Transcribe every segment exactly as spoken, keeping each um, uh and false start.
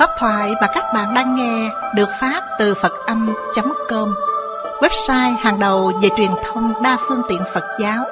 Pháp thoại mà các bạn đang nghe được phát từ Phật âm chấm com, website hàng đầu về truyền thông đa phương tiện Phật giáo.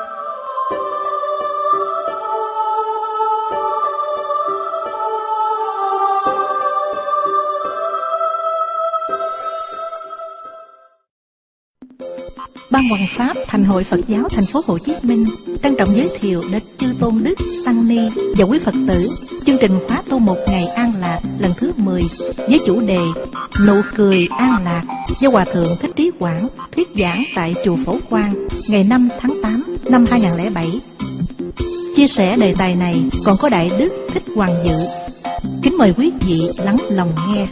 Ban Hoằng Pháp Thành hội Phật giáo Thành phố Hồ Chí Minh trân trọng giới thiệu đến chư tôn đức, tăng ni và quý Phật tử chương trình khóa tu một ngày an lạc lần thứ mười với chủ đề Nụ cười an lạc do Hòa thượng Thích Trí Quảng thuyết giảng tại chùa Phổ Quang ngày năm tháng tám năm hai nghìn không trăm lẻ bảy. Chia sẻ đề tài này còn có Đại đức Thích Hoàng Dự. Kính mời quý vị lắng lòng nghe.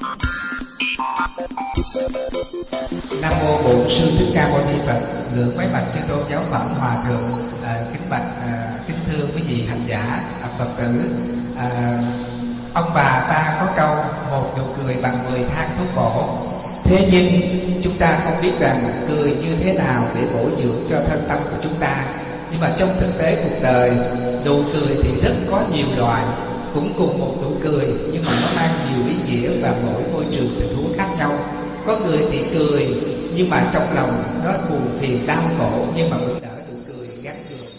Nam mô Bổn Sư Thích Ca Mâu Ni Phật. Lượng mấy bạch chư tôn giáo phẩm hòa thượng, à, kính bạch à, kính thưa quý vị hành giả à, Phật tử. À, ông bà ta có câu một nụ cười bằng mười thang thuốc bổ. Thế nhưng chúng ta không biết rằng cười như thế nào để bổ dưỡng cho thân tâm của chúng ta. Nhưng mà trong thực tế cuộc đời, nụ cười thì rất có nhiều loại, cũng cùng một nụ cười nhưng mà nó mang nhiều ý nghĩa và mỗi môi trường tình huống khác nhau. Có người thì cười nhưng mà trong lòng nó buồn phiền đau khổ, nhưng mà cũng đỡ nụ cười gắn gượng.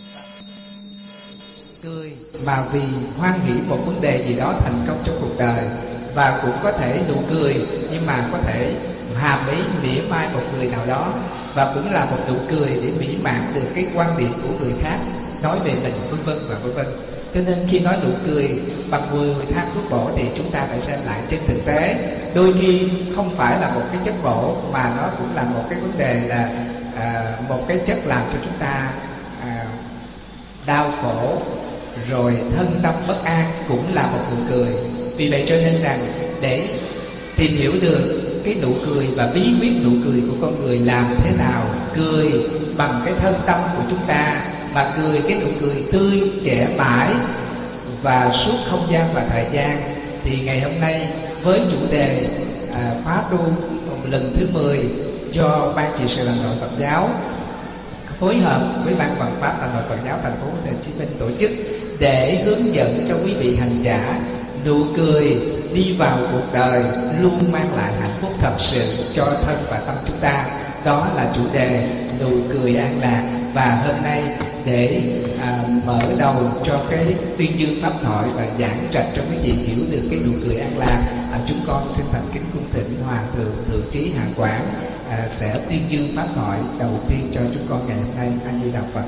Cười mà vì hoan hỷ một vấn đề gì đó thành công trong cuộc đời, và cũng có thể nụ cười nhưng mà có thể hàm ý mỉa mai một người nào đó, và cũng là một nụ cười để mỹ mãn được cái quan điểm của người khác nói về mình, vân vân và vân vân. Cho nên khi nói nụ cười bằng mười thang thuốc bổ thì chúng ta phải xem lại trên thực tế. Đôi khi không phải là một cái chất bổ, mà nó cũng là một cái vấn đề là à, một cái chất làm cho chúng ta à, đau khổ, rồi thân tâm bất an, cũng là một nụ cười. Vì vậy cho nên rằng để tìm hiểu được cái nụ cười và bí quyết nụ cười của con người làm thế nào, cười bằng cái thân tâm của chúng ta, mà cười cái nụ cười tươi trẻ mãi và suốt không gian và thời gian, thì ngày hôm nay với chủ đề à, khóa tu lần thứ mười do Ban Trị sự Thành hội Phật giáo phối hợp với Ban Hoằng Pháp Thành hội Phật giáo Thành phố Hồ Chí Minh tổ chức, để hướng dẫn cho quý vị hành giả nụ cười đi vào cuộc đời luôn mang lại hạnh phúc thật sự cho thân và tâm chúng ta. Đó là chủ đề nụ cười an lạc. Và hôm nay để à, mở đầu cho cái tuyên dương pháp thoại và giảng trạch cho quý vị hiểu được cái nụ cười an lạc, à, chúng con xin thành kính cung thỉnh Hòa thượng Thượng Trí Hạ Quảng à, sẽ tuyên dương pháp thoại đầu tiên cho chúng con ngày hôm nay. A Di Đà Phật.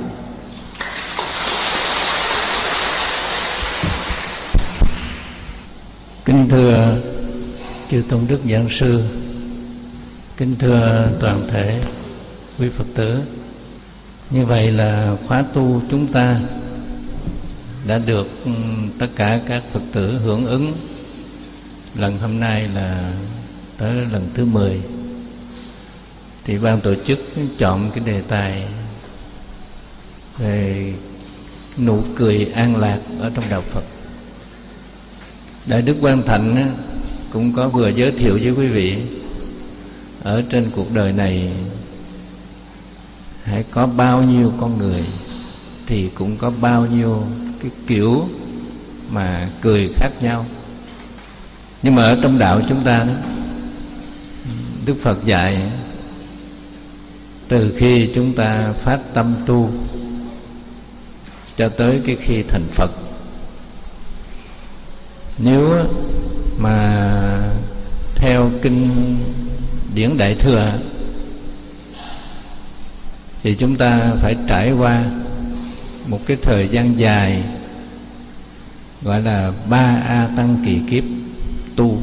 Kính thưa chư tôn đức giảng sư, kính thưa toàn thể quý Phật tử. Như vậy là khóa tu chúng ta đã được tất cả các Phật tử hưởng ứng. Lần hôm nay là tới lần thứ mười. Thì ban tổ chức chọn cái đề tài về nụ cười an lạc ở trong đạo Phật. Đại đức Quang Thạnh cũng có vừa giới thiệu với quý vị, ở trên cuộc đời này hãy có bao nhiêu con người thì cũng có bao nhiêu cái kiểu mà cười khác nhau. Nhưng mà ở trong đạo chúng ta đó, Đức Phật dạy từ khi chúng ta phát tâm tu cho tới cái khi thành Phật, nếu mà theo kinh điển Đại Thừa thì chúng ta phải trải qua một cái thời gian dài, gọi là ba A Tăng kỳ kiếp tu.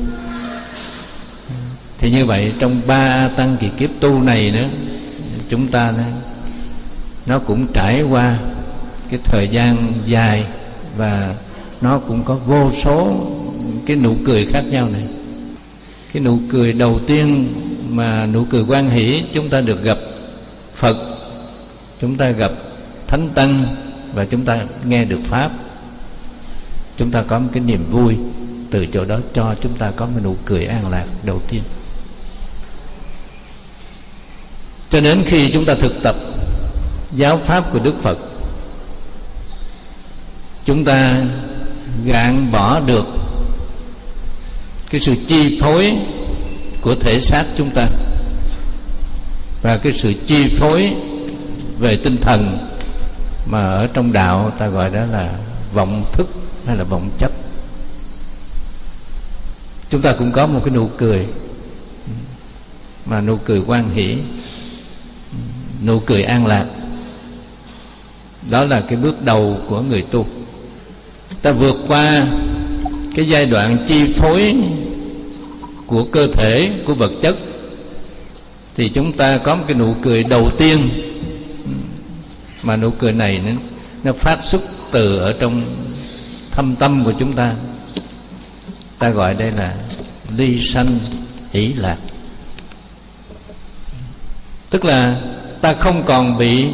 Thì như vậy trong ba A Tăng kỳ kiếp tu này nữa, chúng ta nó, nó cũng trải qua cái thời gian dài, và nó cũng có vô số cái nụ cười khác nhau này. Cái nụ cười đầu tiên mà nụ cười hoan hỷ, chúng ta được gặp Phật, chúng ta gặp Thánh Tăng, và chúng ta nghe được Pháp. Chúng ta có một cái niềm vui, từ chỗ đó cho chúng ta có một nụ cười an lạc đầu tiên. Cho đến khi chúng ta thực tập giáo pháp của Đức Phật, chúng ta gạn bỏ được cái sự chi phối của thể xác chúng ta và cái sự chi phối về tinh thần mà ở trong đạo ta gọi đó là vọng thức hay là vọng chấp. Chúng ta cũng có một cái nụ cười mà nụ cười hoan hỷ, nụ cười an lạc. Đó là cái bước đầu của người tu. Ta vượt qua cái giai đoạn chi phối của cơ thể, của vật chất, thì chúng ta có một cái nụ cười đầu tiên, mà nụ cười này nó, nó phát xuất từ ở trong thâm tâm của chúng ta. Ta gọi đây là ly sanh hỷ lạc. Tức là ta không còn bị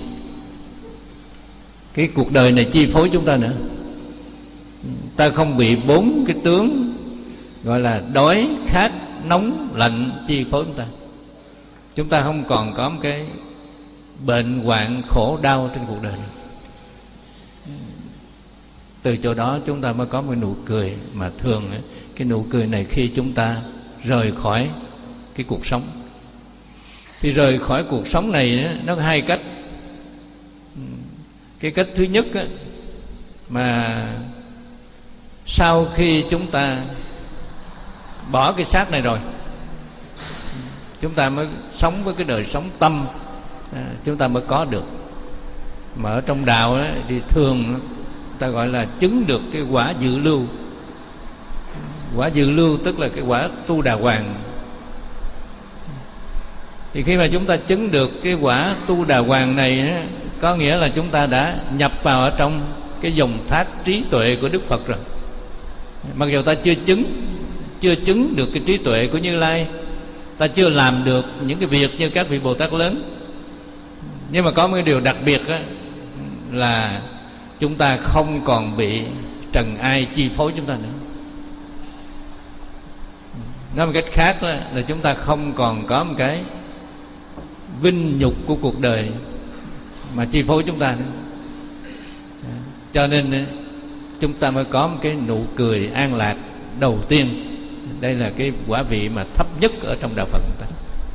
cái cuộc đời này chi phối chúng ta nữa. Ta không bị bốn cái tướng gọi là đói, khát, nóng, lạnh chi phối chúng ta. Chúng ta không còn có một cái bệnh hoạn khổ đau trên cuộc đời này. Từ chỗ đó chúng ta mới có một nụ cười. Mà thường cái nụ cười này khi chúng ta rời khỏi cái cuộc sống. Thì rời khỏi cuộc sống này nó có hai cách. Cái cách thứ nhất mà sau khi chúng ta bỏ cái xác này rồi, chúng ta mới sống với cái đời sống tâm, à, chúng ta mới có được. Mà ở trong đạo ấy, thì thường ta gọi là chứng được cái quả dự lưu. Quả dự lưu tức là cái quả tu đà hoàng. Thì khi mà chúng ta chứng được cái quả tu đà hoàng này ấy, có nghĩa là chúng ta đã nhập vào ở trong cái dòng thác trí tuệ của Đức Phật rồi. Mặc dù ta chưa chứng chưa chứng được cái trí tuệ của Như Lai, ta chưa làm được những cái việc như các vị Bồ Tát lớn, nhưng mà có một cái điều đặc biệt á, là chúng ta không còn bị trần ai chi phối chúng ta nữa. Nói một cách khác là, là chúng ta không còn có một cái vinh nhục của cuộc đời mà chi phối chúng ta nữa. Cho nên chúng ta mới có một cái nụ cười an lạc đầu tiên. Đây là cái quả vị mà thấp nhất ở trong đạo Phật ta.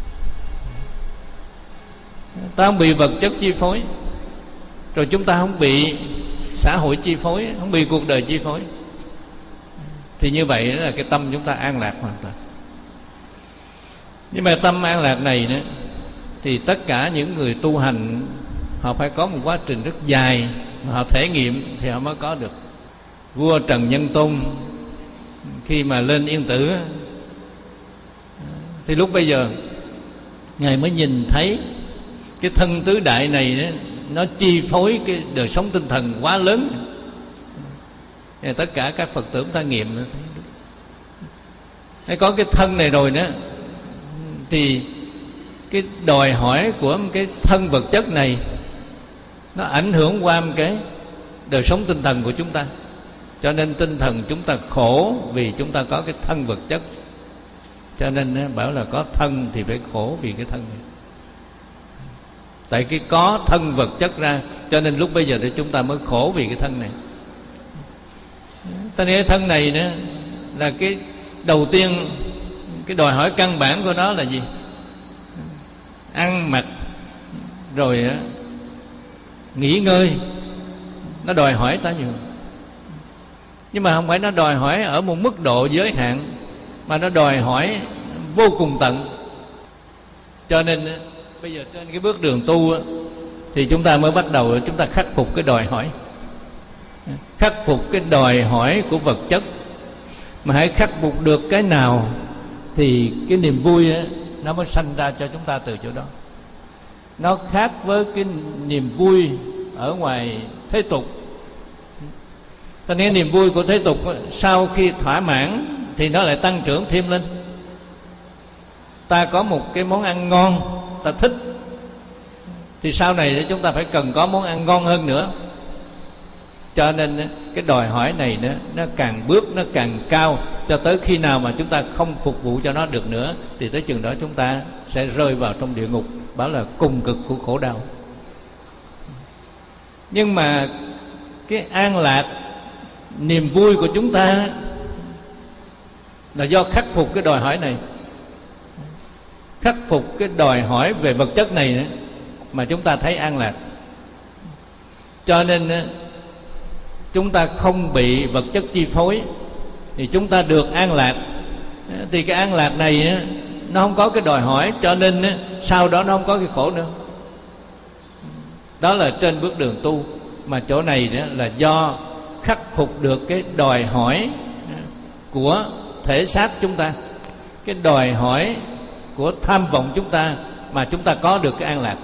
Ta không bị vật chất chi phối, rồi chúng ta không bị xã hội chi phối, không bị cuộc đời chi phối. Thì như vậy đó là cái tâm chúng ta an lạc hoàn toàn. Nhưng mà tâm an lạc này nữa, thì tất cả những người tu hành họ phải có một quá trình rất dài mà họ thể nghiệm thì họ mới có được. Vua Trần Nhân Tôn khi mà lên Yên Tử thì lúc bây giờ Ngài mới nhìn thấy cái thân tứ đại này đó, nó chi phối cái đời sống tinh thần quá lớn. Thì tất cả các Phật tử ta nghiệm nó thấy hay có cái thân này rồi đó, thì cái đòi hỏi của cái thân vật chất này nó ảnh hưởng qua một cái đời sống tinh thần của chúng ta. Cho nên tinh thần chúng ta khổ vì chúng ta có cái thân vật chất. Cho nên bảo là có thân thì phải khổ vì cái thân này. Tại cái có thân vật chất ra, cho nên lúc bây giờ thì chúng ta mới khổ vì cái thân này. Ta nghĩ cái thân này nữa là cái đầu tiên, cái đòi hỏi căn bản của nó là gì? Ăn mặc rồi nghỉ ngơi, nó đòi hỏi ta nhiều. Nhưng mà không phải nó đòi hỏi ở một mức độ giới hạn, mà nó đòi hỏi vô cùng tận. Cho nên bây giờ trên cái bước đường tu thì chúng ta mới bắt đầu chúng ta khắc phục cái đòi hỏi, khắc phục cái đòi hỏi của vật chất. Mà hãy khắc phục được cái nào thì cái niềm vui ấy, nó mới sanh ra cho chúng ta từ chỗ đó. Nó khác với cái niềm vui ở ngoài thế tục. Cho nên niềm vui của thế tục sau khi thỏa mãn thì nó lại tăng trưởng thêm lên. Ta có một cái món ăn ngon ta thích, thì sau này chúng ta phải cần có món ăn ngon hơn nữa. Cho nên cái đòi hỏi này nó, nó càng bước nó càng cao, cho tới khi nào mà chúng ta không phục vụ cho nó được nữa thì tới chừng đó chúng ta sẽ rơi vào trong địa ngục, bảo là cùng cực của khổ đau. Nhưng mà cái an lạc, niềm vui của chúng ta là do khắc phục cái đòi hỏi này, khắc phục cái đòi hỏi về vật chất này nữa, mà chúng ta thấy an lạc. Cho nên chúng ta không bị vật chất chi phối thì chúng ta được an lạc. Thì cái an lạc này nó không có cái đòi hỏi, cho nên sau đó nó không có cái khổ nữa. Đó là trên bước đường tu. Mà chỗ này là do khắc phục được cái đòi hỏi của thể xác chúng ta, cái đòi hỏi của tham vọng chúng ta, mà chúng ta có được cái an lạc.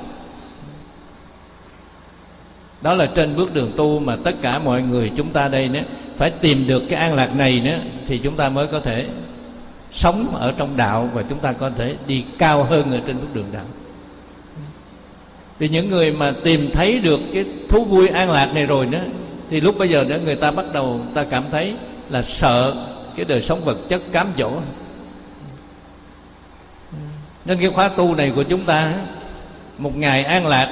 Đó là trên bước đường tu mà tất cả mọi người chúng ta đây nữa phải tìm được cái an lạc này nữa, thì chúng ta mới có thể sống ở trong đạo, và chúng ta có thể đi cao hơn ở trên bước đường đạo. Vì những người mà tìm thấy được cái thú vui an lạc này rồi nữa, thì lúc bây giờ nữa người ta bắt đầu người ta cảm thấy là sợ cái đời sống vật chất cám dỗ. Nên cái khóa tu này của chúng ta, một ngày an lạc,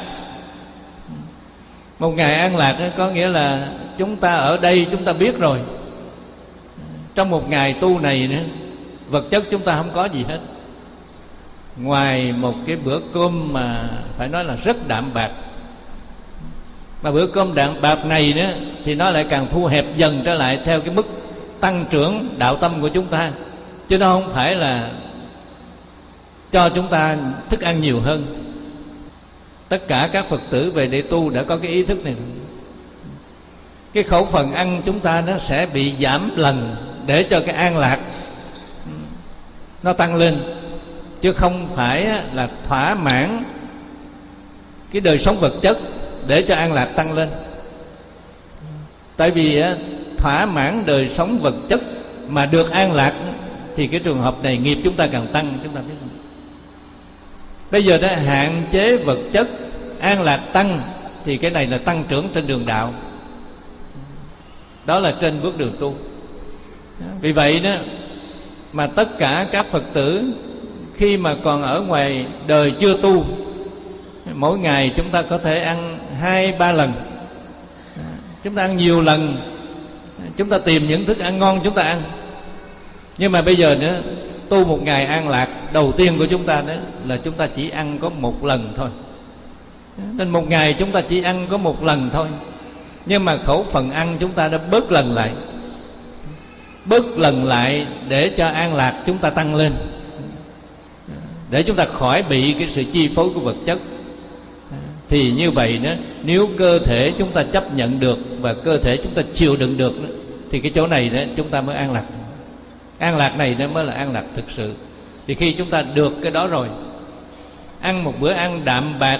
một ngày an lạc có nghĩa là chúng ta ở đây chúng ta biết rồi, trong một ngày tu này nữa, vật chất chúng ta không có gì hết, ngoài một cái bữa cơm mà phải nói là rất đạm bạc. Mà bữa cơm đạm bạc này nữa thì nó lại càng thu hẹp dần trở lại theo cái mức tăng trưởng đạo tâm của chúng ta, chứ nó không phải là cho chúng ta thức ăn nhiều hơn. Tất cả các Phật tử về để tu đã có cái ý thức này. Cái khẩu phần ăn chúng ta nó sẽ bị giảm lần để cho cái an lạc nó tăng lên, chứ không phải là thỏa mãn cái đời sống vật chất để cho an lạc tăng lên. Tại vì thỏa mãn đời sống vật chất mà được an lạc thì cái trường hợp này nghiệp chúng ta càng tăng. Chúng ta biết không? Bây giờ đã hạn chế vật chất, an lạc tăng, thì cái này là tăng trưởng trên đường đạo. Đó là trên bước đường tu. Vì vậy đó mà tất cả các Phật tử khi mà còn ở ngoài đời chưa tu, mỗi ngày chúng ta có thể ăn hai ba lần, chúng ta ăn nhiều lần, chúng ta tìm những thức ăn ngon chúng ta ăn. Nhưng mà bây giờ nữa, tu một ngày an lạc đầu tiên của chúng ta đó là chúng ta chỉ ăn có một lần thôi. Nên một ngày chúng ta chỉ ăn có một lần thôi, nhưng mà khẩu phần ăn chúng ta đã bớt lần lại, bớt lần lại để cho an lạc chúng ta tăng lên, để chúng ta khỏi bị cái sự chi phối của vật chất. Thì như vậy đó, nếu cơ thể chúng ta chấp nhận được và cơ thể chúng ta chịu đựng được đó, thì cái chỗ này đó chúng ta mới an lạc. An lạc này nó mới là an lạc thực sự. Thì khi chúng ta được cái đó rồi, ăn một bữa ăn đạm bạc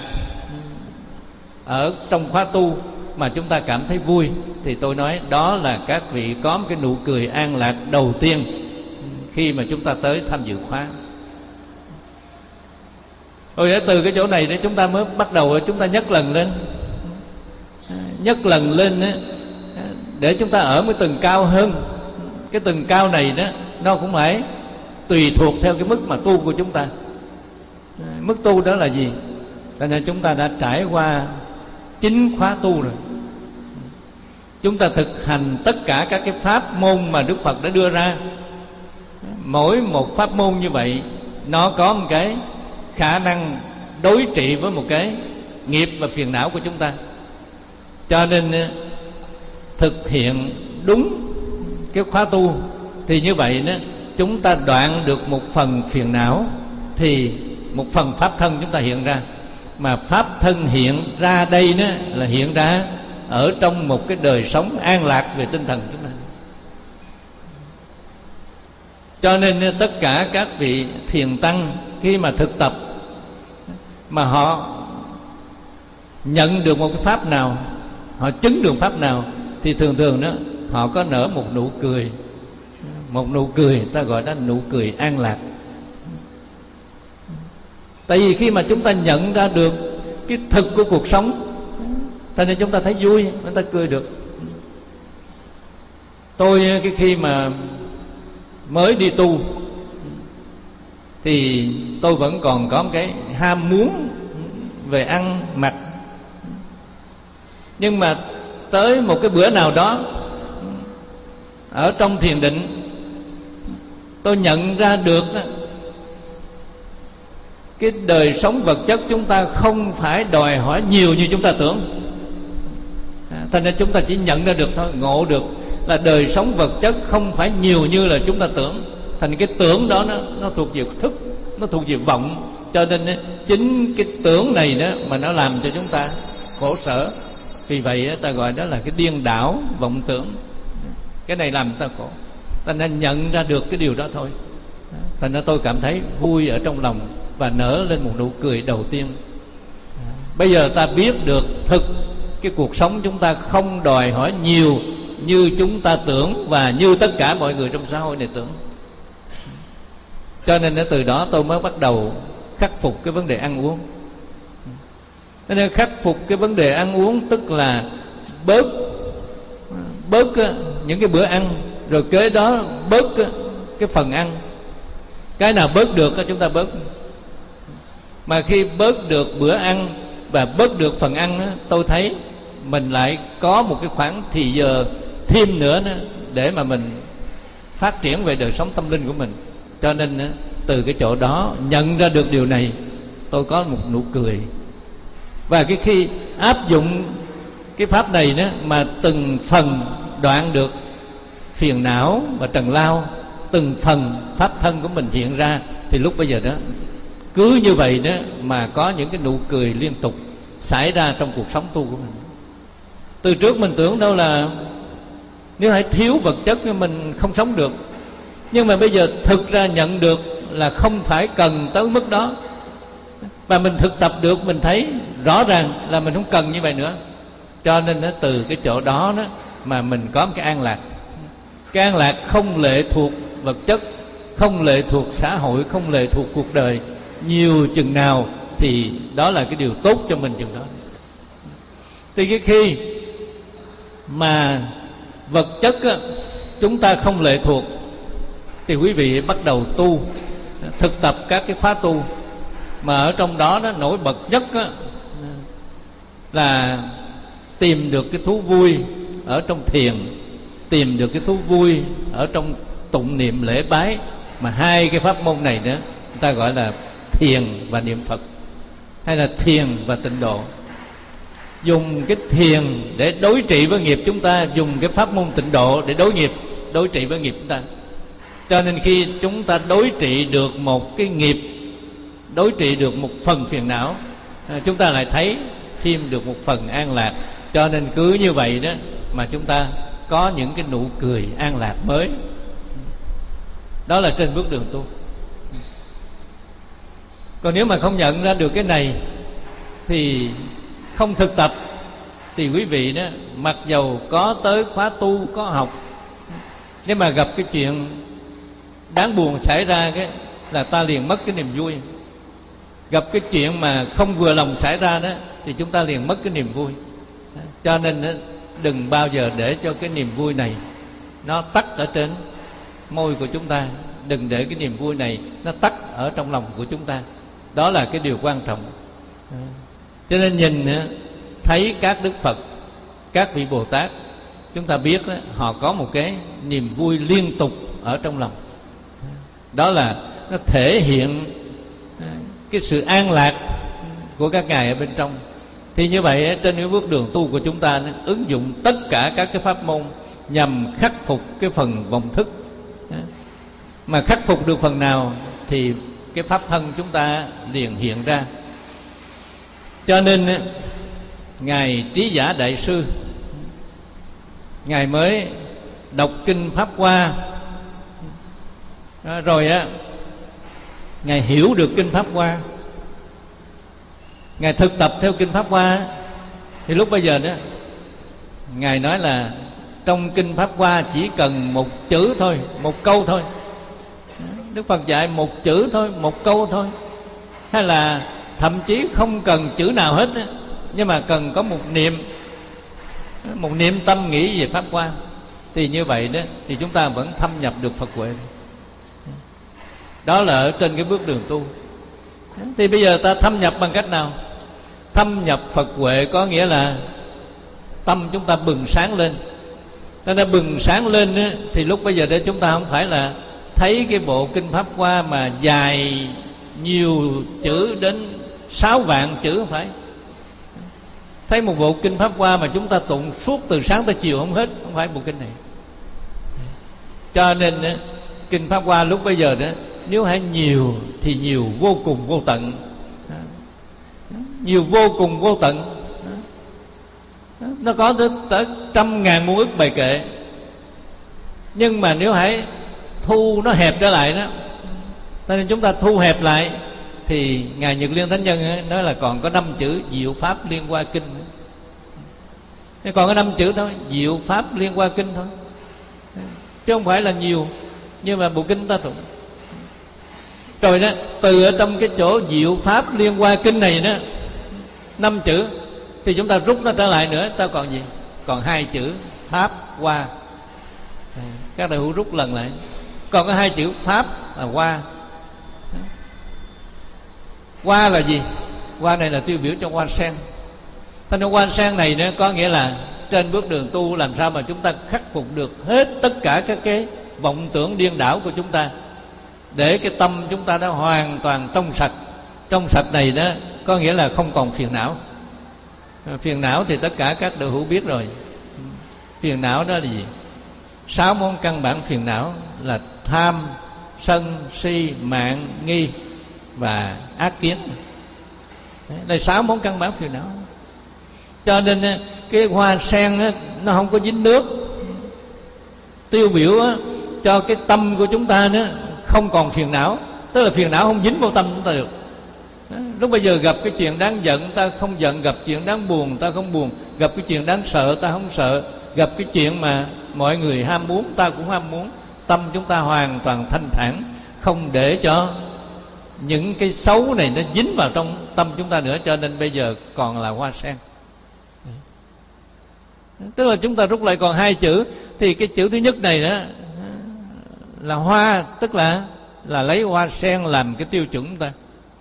ở trong khóa tu mà chúng ta cảm thấy vui, thì tôi nói đó là các vị có một cái nụ cười an lạc đầu tiên khi mà chúng ta tới tham dự khóa. Rồi từ cái chỗ này để chúng ta mới bắt đầu chúng ta nhấc lần lên, nhấc lần lên để chúng ta ở một tầng cao hơn. Cái tầng cao này đó nó cũng phải tùy thuộc theo cái mức mà tu của chúng ta. Mức tu đó là gì? Cho nên chúng ta đã trải qua chín khóa tu rồi. Chúng ta thực hành tất cả các cái pháp môn mà Đức Phật đã đưa ra. Mỗi một pháp môn như vậy nó có một cái khả năng đối trị với một cái nghiệp và phiền não của chúng ta. Cho nên thực hiện đúng cái khóa tu thì như vậy đó, chúng ta đoạn được một phần phiền não, thì một phần pháp thân chúng ta hiện ra. Mà pháp thân hiện ra đây đó là hiện ra ở trong một cái đời sống an lạc về tinh thần chúng ta. Cho nên tất cả các vị thiền tăng khi mà thực tập mà họ nhận được một cái pháp nào, họ chứng được pháp nào, thì thường thường đó họ có nở một nụ cười. Một nụ cười ta gọi đó là nụ cười an lạc. Tại vì khi mà chúng ta nhận ra được cái thực của cuộc sống, cho nên chúng ta thấy vui, chúng ta cười được. Tôi cái khi mà mới đi tu thì tôi vẫn còn có một cái ham muốn về ăn mặc. Nhưng mà tới một cái bữa nào đó ở trong thiền định, tôi nhận ra được đó, cái đời sống vật chất chúng ta không phải đòi hỏi nhiều như chúng ta tưởng. Thành ra chúng ta chỉ nhận ra được thôi, ngộ được là đời sống vật chất không phải nhiều như là chúng ta tưởng. Thành cái tưởng đó nó, nó thuộc về thức, nó thuộc về vọng. Cho nên chính cái tưởng này đó mà nó làm cho chúng ta khổ sở. Vì vậy ta gọi đó là cái điên đảo vọng tưởng. Cái này làm ta khổ. Ta nên nhận ra được cái điều đó thôi. Thành ra tôi cảm thấy vui ở trong lòng và nở lên một nụ cười đầu tiên. Bây giờ ta biết được thực cái cuộc sống chúng ta không đòi hỏi nhiều như chúng ta tưởng và như tất cả mọi người trong xã hội này tưởng. Cho nên từ đó tôi mới bắt đầu khắc phục cái vấn đề ăn uống. Nên khắc phục cái vấn đề ăn uống tức là bớt bớt những cái bữa ăn, rồi kế đó bớt cái phần ăn. Cái nào bớt được chúng ta bớt. Mà khi bớt được bữa ăn và bớt được phần ăn, tôi thấy mình lại có một cái khoảng thì giờ thêm nữa để mà mình phát triển về đời sống tâm linh của mình. Cho nên từ cái chỗ đó nhận ra được điều này, tôi có một nụ cười. Và cái khi áp dụng cái pháp này đó mà từng phần đoạn được phiền não và trần lao, từng phần pháp thân của mình hiện ra, thì lúc bây giờ đó cứ như vậy đó mà có những cái nụ cười liên tục xảy ra trong cuộc sống tu của mình. Từ trước mình tưởng đâu là nếu hãy thiếu vật chất mình không sống được. Nhưng mà bây giờ thực ra nhận được là không phải cần tới mức đó. Và mình thực tập được, mình thấy rõ ràng là mình không cần như vậy nữa. Cho nên đó, từ cái chỗ đó, đó mà mình có một cái an lạc. Cái an lạc không lệ thuộc vật chất, không lệ thuộc xã hội, không lệ thuộc cuộc đời. Nhiều chừng nào thì đó là cái điều tốt cho mình chừng đó. Thì cái khi mà vật chất á, chúng ta không lệ thuộc, thì quý vị bắt đầu tu, thực tập các cái khóa tu. Mà ở trong đó, đó nổi bật nhất á, là tìm được cái thú vui ở trong thiền, tìm được cái thú vui ở trong tụng niệm lễ bái. Mà hai cái pháp môn này nữa người ta gọi là thiền và niệm Phật, hay là thiền và tịnh độ. Dùng cái thiền để đối trị với nghiệp chúng ta, dùng cái pháp môn tịnh độ để đối nghiệp, đối trị với nghiệp chúng ta. Cho nên khi chúng ta đối trị được một cái nghiệp, đối trị được một phần phiền não, chúng ta lại thấy thêm được một phần an lạc. Cho nên cứ như vậy đó mà chúng ta có những cái nụ cười an lạc mới. Đó là trên bước đường tu. Còn nếu mà không nhận ra được cái này thì không thực tập, thì quý vị đó mặc dầu có tới khóa tu, có học, nếu mà gặp cái chuyện đáng buồn xảy ra cái là ta liền mất cái niềm vui. Gặp cái chuyện mà không vừa lòng xảy ra đó thì chúng ta liền mất cái niềm vui. Cho nên đó, đừng bao giờ để cho cái niềm vui này nó tắt ở trên môi của chúng ta. Đừng để cái niềm vui này nó tắt ở trong lòng của chúng ta. Đó là cái điều quan trọng. Cho nên nhìn thấy các Đức Phật, các vị Bồ Tát, chúng ta biết họ có một cái niềm vui liên tục ở trong lòng. Đó là nó thể hiện cái sự an lạc của các ngài ở bên trong. Thì như vậy trên cái bước đường tu của chúng ta ứng dụng tất cả các cái pháp môn nhằm khắc phục cái phần vọng thức. Mà khắc phục được phần nào thì cái pháp thân chúng ta liền hiện ra. Cho nên ngài Trí Giả Đại Sư, ngài mới đọc kinh Pháp Hoa, rồi á ngài hiểu được kinh Pháp Hoa, ngài thực tập theo kinh Pháp Hoa. Thì lúc bây giờ đó ngài nói là trong kinh Pháp Hoa chỉ cần một chữ thôi, một câu thôi. Đức Phật dạy một chữ thôi, một câu thôi, hay là thậm chí không cần chữ nào hết, nhưng mà cần có một niệm, một niệm tâm nghĩ về Pháp Hoa. Thì như vậy đó thì chúng ta vẫn thâm nhập được Phật huệ. Đó là ở trên cái bước đường tu. Thì bây giờ ta thâm nhập bằng cách nào? Thâm nhập Phật huệ có nghĩa là tâm chúng ta bừng sáng lên. Ta đã bừng sáng lên đó, thì lúc bây giờ đây chúng ta không phải là thấy cái bộ kinh Pháp Hoa mà dài nhiều chữ đến sáu vạn chữ không phải. Thấy một bộ kinh Pháp Hoa mà chúng ta tụng suốt từ sáng tới chiều không hết, không phải bộ kinh này. Cho nên kinh Pháp Hoa lúc bây giờ đó, nếu hãy nhiều thì nhiều vô cùng vô tận, nhiều vô cùng vô tận. Nó có tới, tới trăm ngàn muôn ức bài kệ. Nhưng mà nếu hãy thu nó hẹp trở lại đó, cho nên chúng ta thu hẹp lại thì Ngài Nhật Liên Thánh Nhân ấy, nói là còn có năm chữ Diệu Pháp Liên Hoa Kinh. Còn có năm chữ thôi, Diệu Pháp Liên Hoa Kinh thôi, chứ không phải là nhiều. Nhưng mà bộ kinh ta tụng rồi đó, từ ở trong cái chỗ Diệu Pháp Liên Hoa Kinh này đó, năm chữ, thì chúng ta rút nó trở lại nữa, ta còn gì? Còn hai chữ Pháp Hoa. Các đại hữu rút lần lại, còn có hai chữ Pháp là Hoa. Hoa là gì? Hoa này là tiêu biểu cho hoa sen. Thành ra hoa sen này nó có nghĩa là trên bước đường tu làm sao mà chúng ta khắc phục được hết tất cả các cái vọng tưởng điên đảo của chúng ta, để cái tâm chúng ta nó hoàn toàn trong sạch. Trong sạch này đó có nghĩa là không còn phiền não. Phiền não thì tất cả các đạo hữu biết rồi. Phiền não đó là gì? Sáu món căn bản phiền não là tham, sân, si, mạn, nghi và ác kiến. Đây sáu món căn bản phiền não. Cho nên cái hoa sen đó, nó không có dính nước, tiêu biểu đó, cho cái tâm của chúng ta đó không còn phiền não. Tức là phiền não không dính vào tâm chúng ta được. Lúc bây giờ gặp cái chuyện đáng giận ta không giận, gặp chuyện đáng buồn ta không buồn, gặp cái chuyện đáng sợ ta không sợ, gặp cái chuyện mà mọi người ham muốn ta cũng ham muốn. Tâm chúng ta hoàn toàn thanh thản, không để cho những cái xấu này nó dính vào trong tâm chúng ta nữa. Cho nên bây giờ còn là hoa sen. Tức là chúng ta rút lại còn hai chữ, thì cái chữ thứ nhất này đó là hoa, tức là là lấy hoa sen làm cái tiêu chuẩn ta.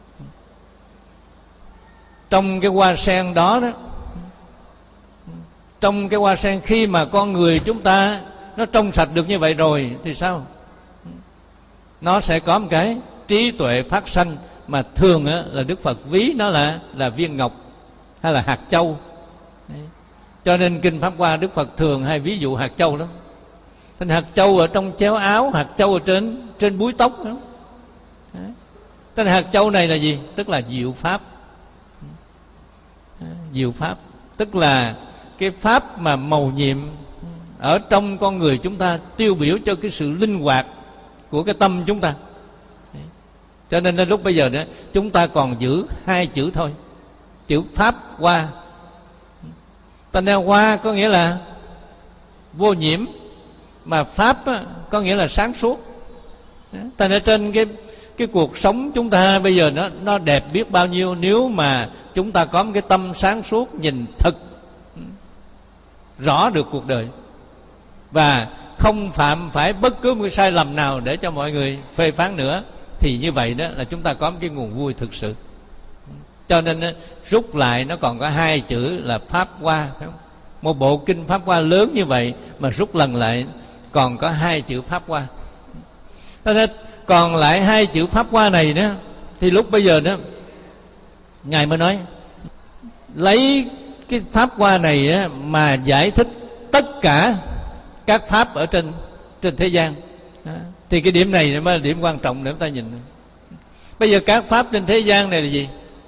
Trong cái hoa sen đó đó, trong cái hoa sen khi mà con người chúng ta nó trong sạch được như vậy rồi thì sao? Nó sẽ có một cái trí tuệ phát sanh, mà thường á, là Đức Phật ví nó là là viên ngọc hay là hạt châu. Đấy. Cho nên kinh Pháp Hoa Đức Phật thường hay ví dụ hạt châu lắm. Thành hạt châu ở trong chéo áo, hạt châu ở trên trên búi tóc đó. Đấy. Thành hạt châu này là gì? Tức là diệu pháp. Diệu pháp tức là cái pháp mà màu nhiệm ở trong con người chúng ta, tiêu biểu cho cái sự linh hoạt của cái tâm chúng ta. Đấy. Cho nên đến lúc bây giờ đó, chúng ta còn giữ hai chữ thôi, chữ Pháp Hoa. Thành ra Hoa có nghĩa là vô nhiễm, mà Pháp á, có nghĩa là sáng suốt. Thành ra trên cái cái cuộc sống chúng ta bây giờ nó nó đẹp biết bao nhiêu nếu mà chúng ta có một cái tâm sáng suốt, nhìn thật rõ được cuộc đời và không phạm phải bất cứ một cái sai lầm nào để cho mọi người phê phán nữa, thì như vậy đó là chúng ta có một cái nguồn vui thực sự. Cho nên rút lại nó còn có hai chữ là Pháp Hoa. Một bộ kinh Pháp Hoa lớn như vậy mà rút lần lại còn có hai chữ Pháp Hoa. Cho nên còn lại hai chữ Pháp Hoa này đó, thì lúc bây giờ đó Ngài mới nói lấy cái Pháp Hoa này á, mà giải thích tất cả các pháp ở trên trên thế gian đó. Thì cái điểm này mới là điểm quan trọng để chúng ta nhìn. Bây giờ các pháp trên thế gian này là gì?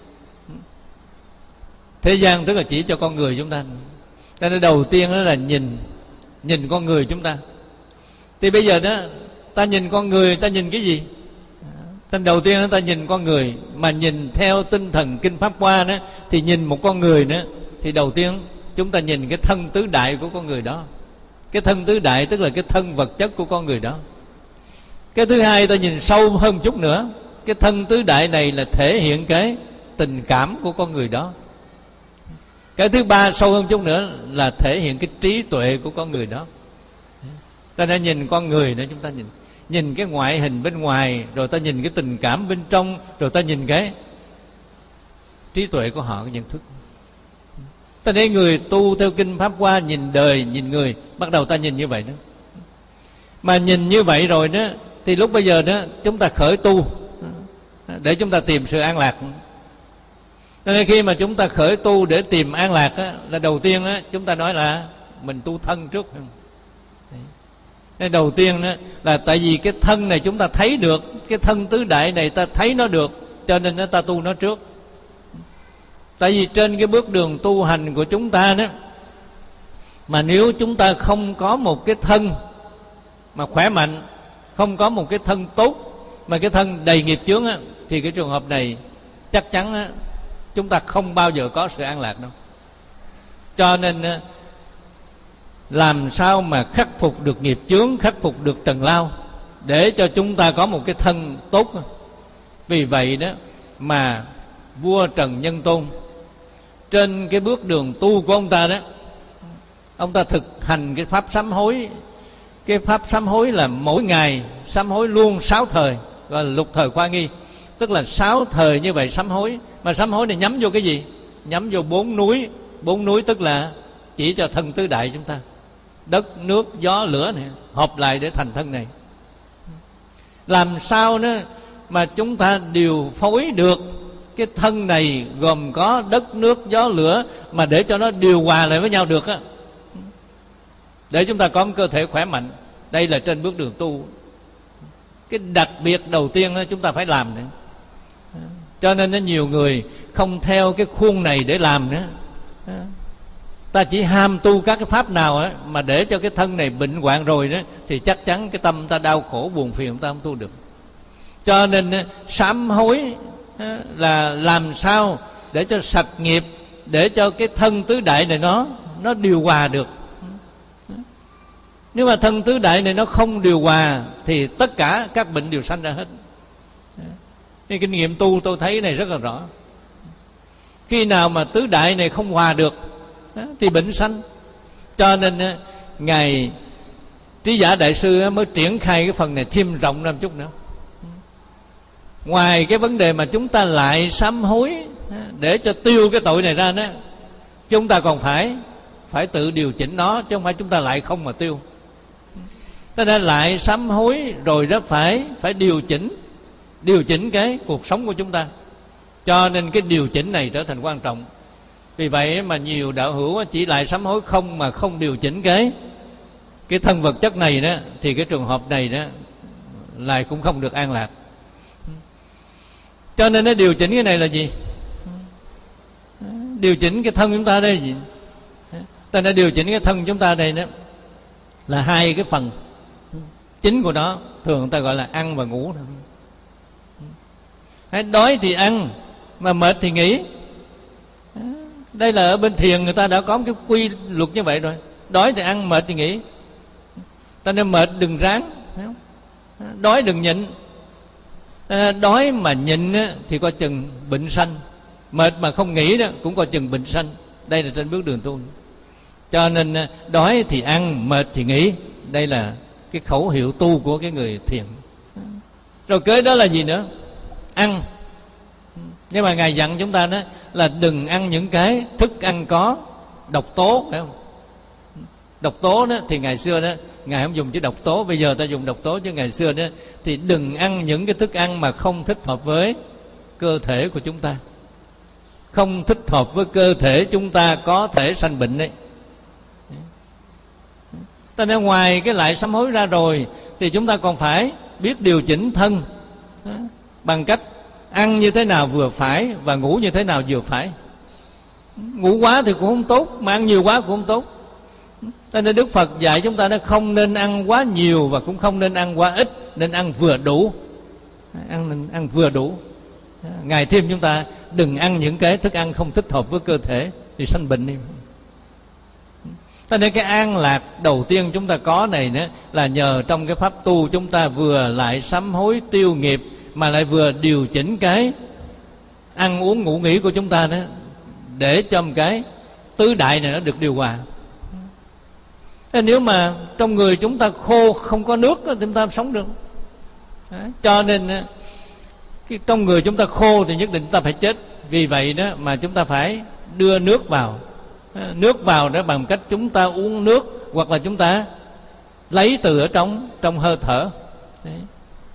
Thế gian tức là chỉ cho con người chúng ta. Cho nên đầu tiên đó là nhìn nhìn con người chúng ta. Thì bây giờ đó ta nhìn con người, ta nhìn cái gì? Tên đầu tiên chúng ta nhìn con người, mà nhìn theo tinh thần kinh Pháp Hoa đó, thì nhìn một con người nữa, thì đầu tiên chúng ta nhìn cái thân tứ đại của con người đó. Cái thân tứ đại tức là cái thân vật chất của con người đó. Cái thứ hai ta nhìn sâu hơn chút nữa, cái thân tứ đại này là thể hiện cái tình cảm của con người đó. Cái thứ ba sâu hơn chút nữa là thể hiện cái trí tuệ của con người đó. Ta đã nhìn con người nữa, chúng ta nhìn nhìn cái ngoại hình bên ngoài, rồi ta nhìn cái tình cảm bên trong, rồi ta nhìn cái trí tuệ của họ, cái nhận thức. Ta thấy người tu theo kinh Pháp Hoa nhìn đời, nhìn người, bắt đầu ta nhìn như vậy đó. Mà nhìn như vậy rồi đó, thì lúc bây giờ đó chúng ta khởi tu để chúng ta tìm sự an lạc. Cho nên khi mà chúng ta khởi tu để tìm an lạc á, là đầu tiên á, chúng ta nói là mình tu thân trước. Nên đầu tiên đó là tại vì cái thân này chúng ta thấy được, cái thân tứ đại này ta thấy nó được, cho nên nó ta tu nó trước. Tại vì trên cái bước đường tu hành của chúng ta đó, mà nếu chúng ta không có một cái thân mà khỏe mạnh, không có một cái thân tốt, mà cái thân đầy nghiệp chướng á, thì cái trường hợp này chắc chắn á, chúng ta không bao giờ có sự an lạc đâu. Cho nên làm sao mà khắc phục được nghiệp chướng, khắc phục được trần lao, để cho chúng ta có một cái thân tốt. Vì vậy đó mà vua Trần Nhân Tôn trên cái bước đường tu của ông ta đó, ông ta thực hành cái pháp sám hối. Cái pháp sám hối là mỗi ngày sám hối luôn sáu thời, gọi là lục thời khoa nghi, tức là sáu thời như vậy sám hối. Mà sám hối này nhắm vô cái gì? Nhắm vô bốn núi. Bốn núi tức là chỉ cho thân tứ đại chúng ta, đất, nước, gió, lửa này hợp lại để thành thân này. Làm sao đó mà chúng ta điều phối được cái thân này gồm có đất, nước, gió, lửa, mà để cho nó điều hòa lại với nhau được á, để chúng ta có một cơ thể khỏe mạnh. Đây là trên bước đường tu. Cái đặc biệt đầu tiên đó chúng ta phải làm nữa. Cho nên nó nhiều người không theo cái khuôn này để làm nữa. Ta chỉ ham tu các cái pháp nào á, mà để cho cái thân này bệnh hoạn rồi đó, thì chắc chắn cái tâm ta đau khổ buồn phiền, ta không tu được. Cho nên sám hối là làm sao để cho sạch nghiệp, để cho cái thân tứ đại này nó nó điều hòa được. Nếu mà thân tứ đại này nó không điều hòa thì tất cả các bệnh đều sanh ra hết. Nên kinh nghiệm tu tôi thấy này rất là rõ. Khi nào mà tứ đại này không hòa được thì bệnh sanh. Cho nên Ngài Trí Giả Đại Sư mới triển khai cái phần này thêm rộng ra một chút nữa. Ngoài cái vấn đề mà chúng ta lại sám hối để cho tiêu cái tội này ra đó, chúng ta còn phải phải tự điều chỉnh nó, chứ không phải chúng ta lại không mà tiêu. Cho nên lại sám hối rồi đó phải phải điều chỉnh, điều chỉnh cái cuộc sống của chúng ta. Cho nên cái điều chỉnh này trở thành quan trọng. Vì vậy mà nhiều đạo hữu chỉ lại sám hối không mà không điều chỉnh cái cái thân vật chất này đó, thì cái trường hợp này đó lại cũng không được an lạc. Cho nên nó điều chỉnh cái này là gì? Điều chỉnh cái thân chúng ta đây là gì? Ta đã điều chỉnh cái thân chúng ta đây đó là hai cái phần chính của nó, thường người ta gọi là ăn và ngủ. Đói thì ăn, mà mệt thì nghỉ. Đây là ở bên thiền người ta đã có một cái quy luật như vậy rồi. Đói thì ăn, mệt thì nghỉ. Ta nên mệt đừng ráng, đói đừng nhịn. Đói mà nhịn thì coi chừng bệnh sanh, mệt mà không nghỉ đó cũng coi chừng bệnh sanh. Đây là trên bước đường tu. Cho nên đói thì ăn, mệt thì nghỉ. Đây là cái khẩu hiệu tu của cái người thiền. Rồi kế đó là gì nữa? Ăn. Nhưng mà Ngài dặn chúng ta đó là đừng ăn những cái thức ăn có độc tố, phải không? Độc tố đó thì ngày xưa đó Ngài không dùng chữ độc tố, bây giờ ta dùng độc tố, chứ ngày xưa đó thì đừng ăn những cái thức ăn mà không thích hợp với cơ thể của chúng ta. Không thích hợp với cơ thể chúng ta có thể sanh bệnh đấy. Ta nên ngoài cái lại sám hối ra rồi thì chúng ta còn phải biết điều chỉnh thân bằng cách ăn như thế nào vừa phải và ngủ như thế nào vừa phải. Ngủ quá thì cũng không tốt, mà ăn nhiều quá cũng không tốt. Cho nên Đức Phật dạy chúng ta nó không nên ăn quá nhiều và cũng không nên ăn quá ít, nên ăn vừa đủ. Ăn nên ăn vừa đủ. Ngài thêm chúng ta đừng ăn những cái thức ăn không thích hợp với cơ thể thì sanh bệnh đi. Cho nên cái an lạc đầu tiên chúng ta có này nữa là nhờ trong cái pháp tu chúng ta vừa lại sám hối tiêu nghiệp, mà lại vừa điều chỉnh cái ăn uống ngủ nghỉ của chúng ta đó, để cho một cái tứ đại này nó được điều hòa. Thế nếu mà trong người chúng ta khô không có nước thì chúng ta sống được. Đấy. Cho nên cái trong người chúng ta khô thì nhất định chúng ta phải chết. Vì vậy đó mà chúng ta phải đưa nước vào. Nước vào đó bằng cách chúng ta uống nước, hoặc là chúng ta lấy từ ở trong trong hơi thở. Đấy.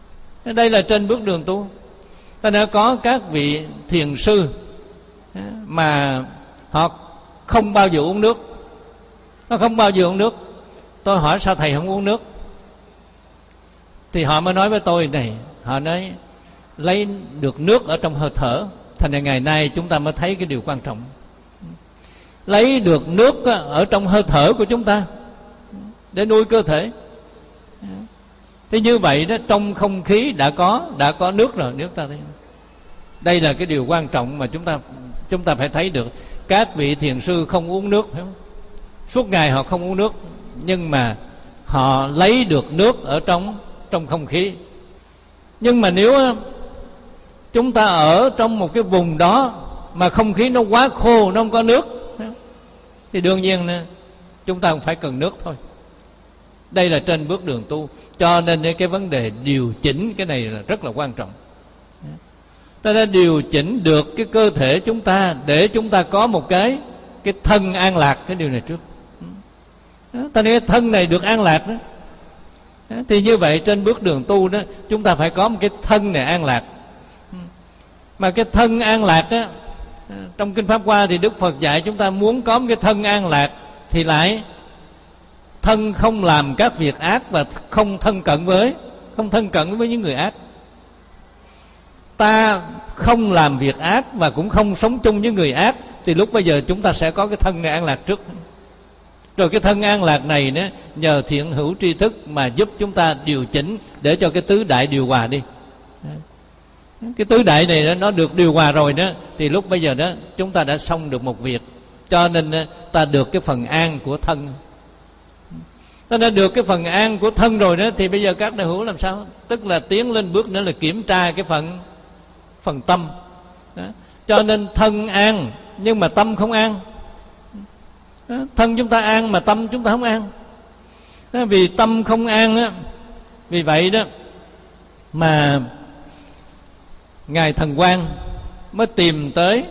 Đây là trên bước đường tu. Ta đã có các vị thiền sư mà họ không bao giờ uống nước. Nó không bao giờ uống nước. Tôi hỏi sao thầy không uống nước, thì họ mới nói với tôi này, họ nói lấy được nước ở trong hơi thở. Thành ra ngày nay chúng ta mới thấy cái điều quan trọng, lấy được nước ở trong hơi thở của chúng ta để nuôi cơ thể. Thế như vậy đó, trong không khí đã có đã có nước rồi. Nếu ta thấy đây là cái điều quan trọng mà chúng ta chúng ta phải thấy được. Các vị thiền sư không uống nước, phải không? Suốt ngày họ không uống nước, nhưng mà họ lấy được nước ở trong trong không khí. Nhưng mà nếu chúng ta ở trong một cái vùng đó mà không khí nó quá khô, nó không có nước, thì đương nhiên chúng ta cũng phải cần nước thôi. Đây là trên bước đường tu. Cho nên cái vấn đề điều chỉnh cái này là rất là quan trọng. Ta đã điều chỉnh được cái cơ thể chúng ta để chúng ta có một cái cái thân an lạc. Cái điều này trước, ta nói cái thân này được an lạc đó, thì như vậy trên bước đường tu đó, chúng ta phải có một cái thân này an lạc. Mà cái thân an lạc đó, trong Kinh Pháp Hoa thì Đức Phật dạy chúng ta muốn có một cái thân an lạc thì lại thân không làm các việc ác và không thân cận với không thân cận với những người ác. Ta không làm việc ác và cũng không sống chung với người ác, thì lúc bây giờ chúng ta sẽ có cái thân này an lạc trước. Rồi cái thân an lạc này đó, nhờ thiện hữu tri thức mà giúp chúng ta điều chỉnh để cho cái tứ đại điều hòa đi. Cái tứ đại này đó, nó được điều hòa rồi đó, thì lúc bây giờ đó chúng ta đã xong được một việc. Cho nên ta được cái phần an của thân. Ta đã được cái phần an của thân rồi đó, thì bây giờ các đại hữu làm sao? Tức là tiến lên bước nữa là kiểm tra cái phần phần tâm đó. Cho nên thân an nhưng mà tâm không an đó. Thân chúng ta an mà tâm chúng ta không an đó. Vì tâm không an á, vì vậy đó mà Ngài Thần Quang mới tìm tới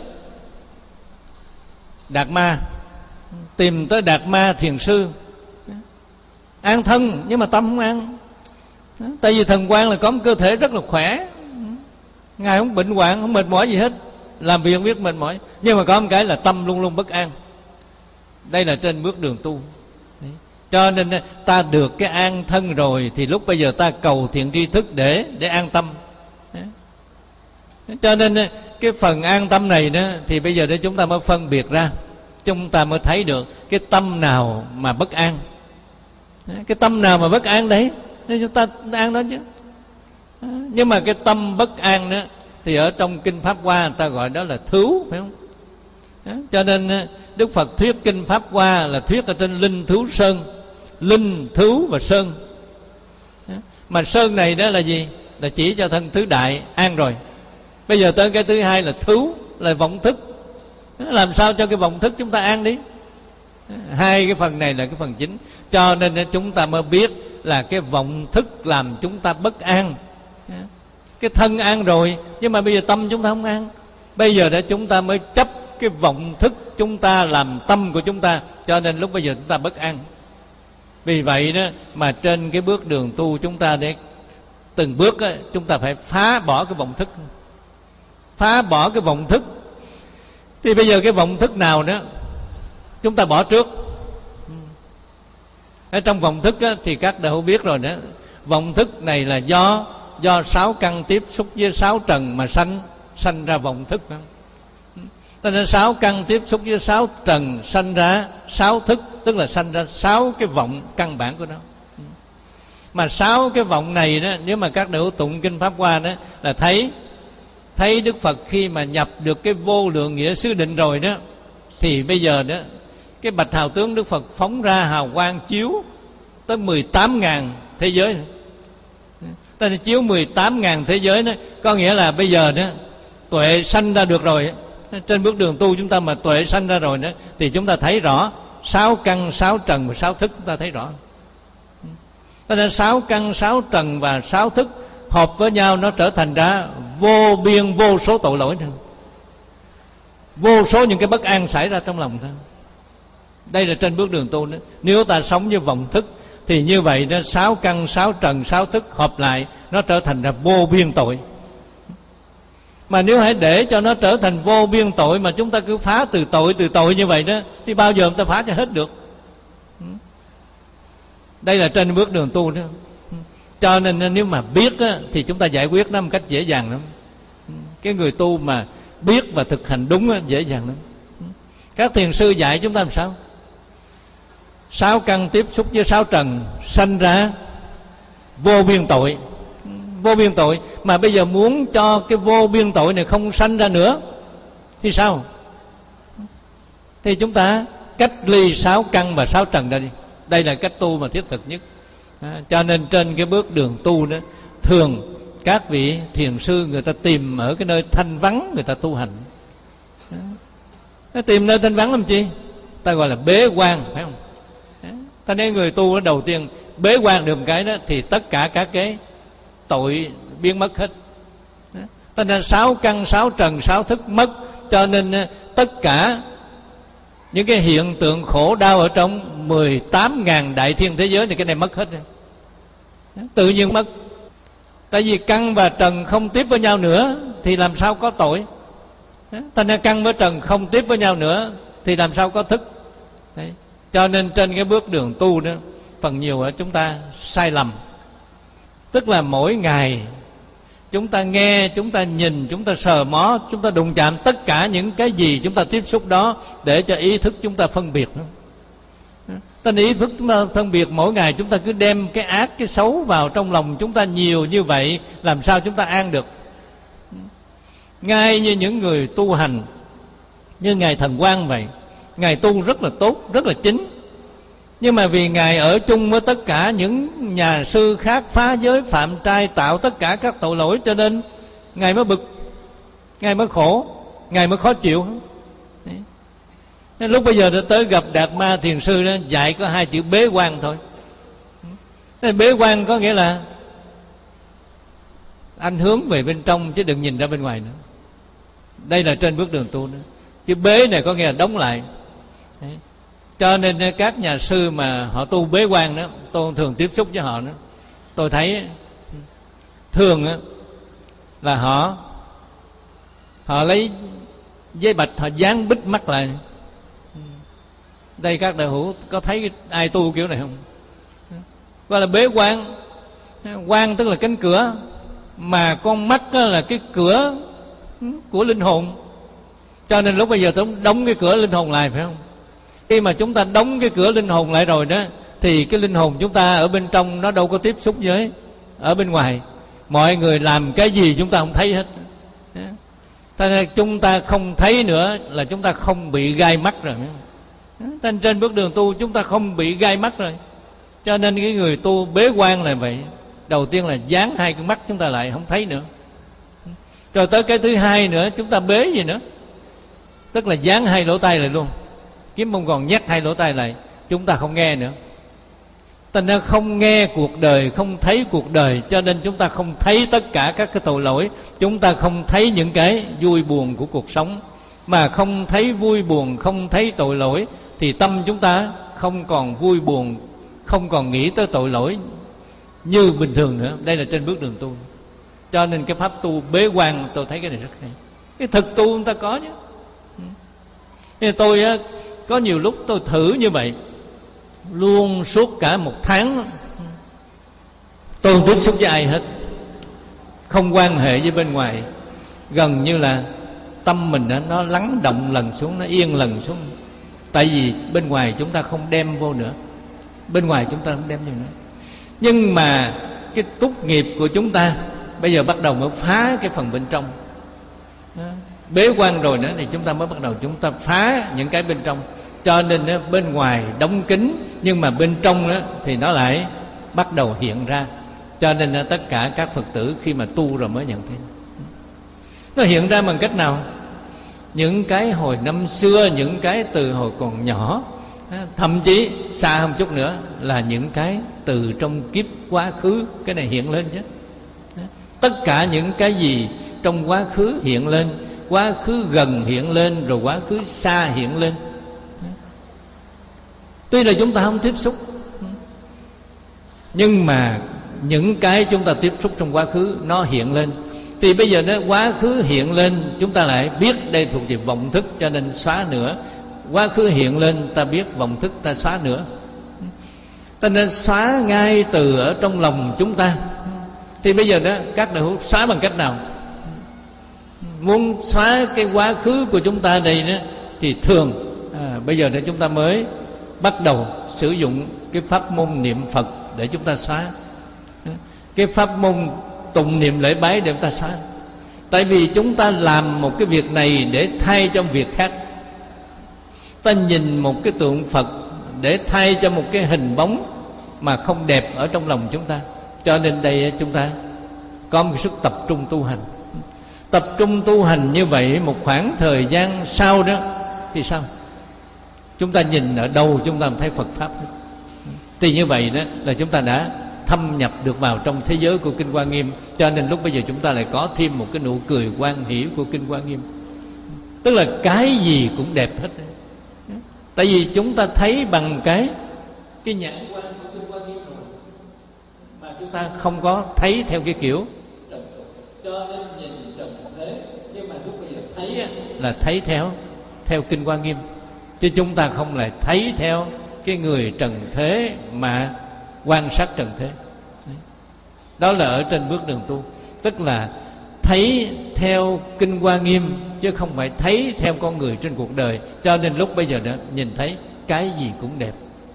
Đạt Ma, tìm tới Đạt Ma thiền sư, an thân nhưng mà tâm không an đó. Tại vì Thần Quang là có một cơ thể rất là khỏe, Ngài không bệnh hoạn, không mệt mỏi gì hết, làm việc không biết mệt mỏi, nhưng mà có một cái là tâm luôn luôn bất an. Đây là trên bước đường tu. Đấy. Cho nên ta được cái an thân rồi, thì lúc bây giờ ta cầu thiện tri thức để để an tâm. Đấy. Cho nên cái phần an tâm này đó, thì bây giờ để chúng ta mới phân biệt ra, chúng ta mới thấy được cái tâm nào mà bất an. Đấy. Cái tâm nào mà bất an đấy, nên chúng ta an đó chứ. Nhưng mà cái tâm bất an đó thì ở trong Kinh Pháp Hoa người ta gọi đó là thứu, phải không? Đó. Cho nên Đức Phật thuyết Kinh Pháp Hoa là thuyết ở trên linh thứu sơn. Linh, thứu và sơn. Đó. Mà sơn này đó là gì? Là chỉ cho thân tứ đại an rồi. Bây giờ tới cái thứ hai là thứu, là vọng thức. Đó. Làm sao cho cái vọng thức chúng ta an đi? Đó. Hai cái phần này là cái phần chính. Cho nên chúng ta mới biết là cái vọng thức làm chúng ta bất an. Cái thân an rồi, nhưng mà bây giờ tâm chúng ta không an. Bây giờ đó chúng ta mới chấp cái vọng thức chúng ta làm tâm của chúng ta, cho nên lúc bây giờ chúng ta bất an. Vì vậy đó mà trên cái bước đường tu chúng ta để từng bước đó, chúng ta phải phá bỏ cái vọng thức. Phá bỏ cái vọng thức. Thì bây giờ cái vọng thức nào đó chúng ta bỏ trước. Ở trong vọng thức đó, thì các đại hữu biết rồi đó, vọng thức này là do do sáu căn tiếp xúc với sáu trần mà sanh sanh ra vọng thức đó. Cho nên sáu căn tiếp xúc với sáu trần sanh ra sáu thức, tức là sanh ra sáu cái vọng căn bản của nó. Mà sáu cái vọng này đó, nếu mà các đại hữu tụng Kinh Pháp Hoa đó là thấy thấy Đức Phật khi mà nhập được cái vô lượng nghĩa xứ định rồi đó, thì bây giờ đó cái bạch hào tướng Đức Phật phóng ra hào quang chiếu tới mười tám ngàn thế giới. Ta chiếu mười tám ngàn thế giới đó, có nghĩa là bây giờ đó tuệ sanh ra được rồi. Trên bước đường tu chúng ta mà tuệ sanh ra rồi đó, thì chúng ta thấy rõ sáu căn, sáu trần và sáu thức, chúng ta thấy rõ. Cho nên sáu căn, sáu trần và sáu thức hợp với nhau, nó trở thành ra vô biên vô số tội lỗi nữa. Vô số những cái bất an xảy ra trong lòng ta. Đây là trên bước đường tu đó. Nếu ta sống như vọng thức thì như vậy đó, sáu căn, sáu trần, sáu thức hợp lại nó trở thành ra vô biên tội. Mà nếu hãy để cho nó trở thành vô biên tội mà chúng ta cứ phá từ tội từ tội như vậy đó, thì bao giờ chúng ta phá cho hết được. Đây là trên bước đường tu đó. Cho nên nếu mà biết á, thì chúng ta giải quyết nó một cách dễ dàng lắm. Cái người tu mà biết và thực hành đúng á, dễ dàng lắm. Các thiền sư dạy chúng ta làm sao? Sáu căn tiếp xúc với sáu trần sanh ra vô biên tội. Vô biên tội. Mà bây giờ muốn cho cái vô biên tội này không sanh ra nữa thì sao? Thì chúng ta cách ly sáu căn và sáu trần ra đi. Đây là cách tu mà thiết thực nhất. À, cho nên trên cái bước đường tu đó, thường các vị thiền sư người ta tìm ở cái nơi thanh vắng người ta tu hành. À, tìm nơi thanh vắng làm chi? Ta gọi là bế quan, phải không? À, ta nói người tu đó, đầu tiên bế quan được một cái đó thì tất cả các cái tội biến mất hết. À, ta nên sáu căn, sáu trần, sáu thức mất. Cho nên tất cả những cái hiện tượng khổ đau ở trong mười tám ngàn đại thiên thế giới này, cái này mất hết rồi. Tự nhiên mất. Tại vì căn và trần không tiếp với nhau nữa thì làm sao có tội. Thành ra căn với trần không tiếp với nhau nữa thì làm sao có thức. Đấy. Cho nên trên cái bước đường tu đó, phần nhiều ở chúng ta sai lầm. Tức là mỗi ngày chúng ta nghe, chúng ta nhìn, chúng ta sờ mó, chúng ta đụng chạm tất cả những cái gì chúng ta tiếp xúc đó để cho ý thức chúng ta phân biệt. Ta ý thức chúng ta phân biệt, mỗi ngày chúng ta cứ đem cái ác, cái xấu vào trong lòng chúng ta nhiều như vậy, làm sao chúng ta an được? Ngay như những người tu hành như Ngài Thần Quang vậy, Ngài tu rất là tốt, rất là chính. Nhưng mà vì Ngài ở chung với tất cả những nhà sư khác phá giới phạm trai, tạo tất cả các tội lỗi, cho nên Ngài mới bực, Ngài mới khổ, Ngài mới khó chịu. Nên lúc bây giờ tới gặp Đạt Ma Thiền Sư đó, dạy có hai chữ bế quan thôi. Nên bế quan có nghĩa là anh hướng về bên trong chứ đừng nhìn ra bên ngoài nữa. Đây là trên bước đường tu đó. Chứ bế này có nghĩa là đóng lại. Đấy. Cho nên các nhà sư mà họ tu bế quan đó, tôi thường tiếp xúc với họ đó, tôi thấy thường đó, là họ họ lấy giấy bạch họ dán bít mắt lại. Đây các đại hữu có thấy ai tu kiểu này không? Gọi là bế quan. Quan tức là cánh cửa, mà con mắt là cái cửa của linh hồn. Cho nên lúc bây giờ tôi đóng cái cửa linh hồn lại, phải không? Khi mà chúng ta đóng cái cửa linh hồn lại rồi đó, thì cái linh hồn chúng ta ở bên trong nó đâu có tiếp xúc với ở bên ngoài. Mọi người làm cái gì chúng ta không thấy hết. Thế nên chúng ta không thấy nữa là chúng ta không bị gai mắt rồi. Nên trên bước đường tu chúng ta không bị gai mắt rồi. Cho nên cái người tu bế quan là vậy. Đầu tiên là dán hai con mắt chúng ta lại, không thấy nữa. Rồi tới cái thứ hai nữa, chúng ta bế gì nữa? Tức là dán hai lỗ tai lại luôn. Kiếm Mông còn nhắc hai lỗ tai lại, chúng ta không nghe nữa. Thành ra không nghe cuộc đời, không thấy cuộc đời, cho nên chúng ta không thấy tất cả các cái tội lỗi. Chúng ta không thấy những cái vui buồn của cuộc sống. Mà không thấy vui buồn, không thấy tội lỗi, thì tâm chúng ta không còn vui buồn, không còn nghĩ tới tội lỗi như bình thường nữa. Đây là trên bước đường tu. Cho nên cái pháp tu bế quan tôi thấy cái này rất hay. Cái thực tu chúng ta có chứ. Nên tôi á, có nhiều lúc tôi thử như vậy, luôn suốt cả một tháng tôi không tiếp xúc với ai hết, không quan hệ với bên ngoài. Gần như là tâm mình đó, nó lắng động lần xuống, nó yên lần xuống. Tại vì bên ngoài chúng ta không đem vô nữa, bên ngoài chúng ta không đem vô nữa. Nhưng mà cái túc nghiệp của chúng ta bây giờ bắt đầu mới phá cái phần bên trong. Bế quan rồi nữa thì chúng ta mới bắt đầu chúng ta phá những cái bên trong. Cho nên đó, bên ngoài đóng kín, nhưng mà bên trong đó, thì nó lại bắt đầu hiện ra. Cho nên đó, tất cả các Phật tử khi mà tu rồi mới nhận thấy. Nó hiện ra bằng cách nào? Những cái hồi năm xưa, những cái từ hồi còn nhỏ, thậm chí xa hơn chút nữa là những cái từ trong kiếp quá khứ, cái này hiện lên chứ. Tất cả những cái gì trong quá khứ hiện lên, quá khứ gần hiện lên, rồi quá khứ xa hiện lên. Tuy là chúng ta không tiếp xúc, nhưng mà những cái chúng ta tiếp xúc trong quá khứ nó hiện lên. Thì bây giờ nó quá khứ hiện lên, chúng ta lại biết đây thuộc về vọng thức, cho nên xóa nữa. Quá khứ hiện lên, ta biết vọng thức, ta xóa nữa. Ta nên xóa ngay từ ở trong lòng chúng ta. Thì bây giờ đó các đạo hữu xóa bằng cách nào? Muốn xóa cái quá khứ của chúng ta đây đó, thì thường à, bây giờ đó chúng ta mới bắt đầu sử dụng cái pháp môn niệm Phật để chúng ta xóa. Cái pháp môn tụng niệm lễ bái để chúng ta xóa. Tại vì chúng ta làm một cái việc này để thay cho việc khác. Ta nhìn một cái tượng Phật để thay cho một cái hình bóng mà không đẹp ở trong lòng chúng ta. Cho nên đây chúng ta có một sức tập trung tu hành. Tập trung tu hành như vậy một khoảng thời gian sau đó thì sao? Chúng ta nhìn ở đâu chúng ta thấy Phật Pháp. Thì như vậy đó là chúng ta đã thâm nhập được vào trong thế giới của Kinh Hoa Nghiêm. Cho nên lúc bây giờ chúng ta lại có thêm một cái nụ cười hoan hỷ của Kinh Hoa Nghiêm. Tức là cái gì cũng đẹp hết. Tại vì chúng ta thấy bằng cái Cái nhãn quan của Kinh Hoa Nghiêm rồi, mà chúng ta không có thấy theo cái kiểu trần tục, cho nên nhìn trần thế. Nhưng mà lúc bây giờ thấy là thấy theo theo Kinh Hoa Nghiêm, chứ chúng ta không lại thấy theo cái người trần thế mà quan sát trần thế. Đó là ở trên bước đường tu, tức là thấy theo Kinh Hoa Nghiêm chứ không phải thấy theo con người trên cuộc đời. Cho nên lúc bây giờ đó nhìn thấy cái gì cũng đẹp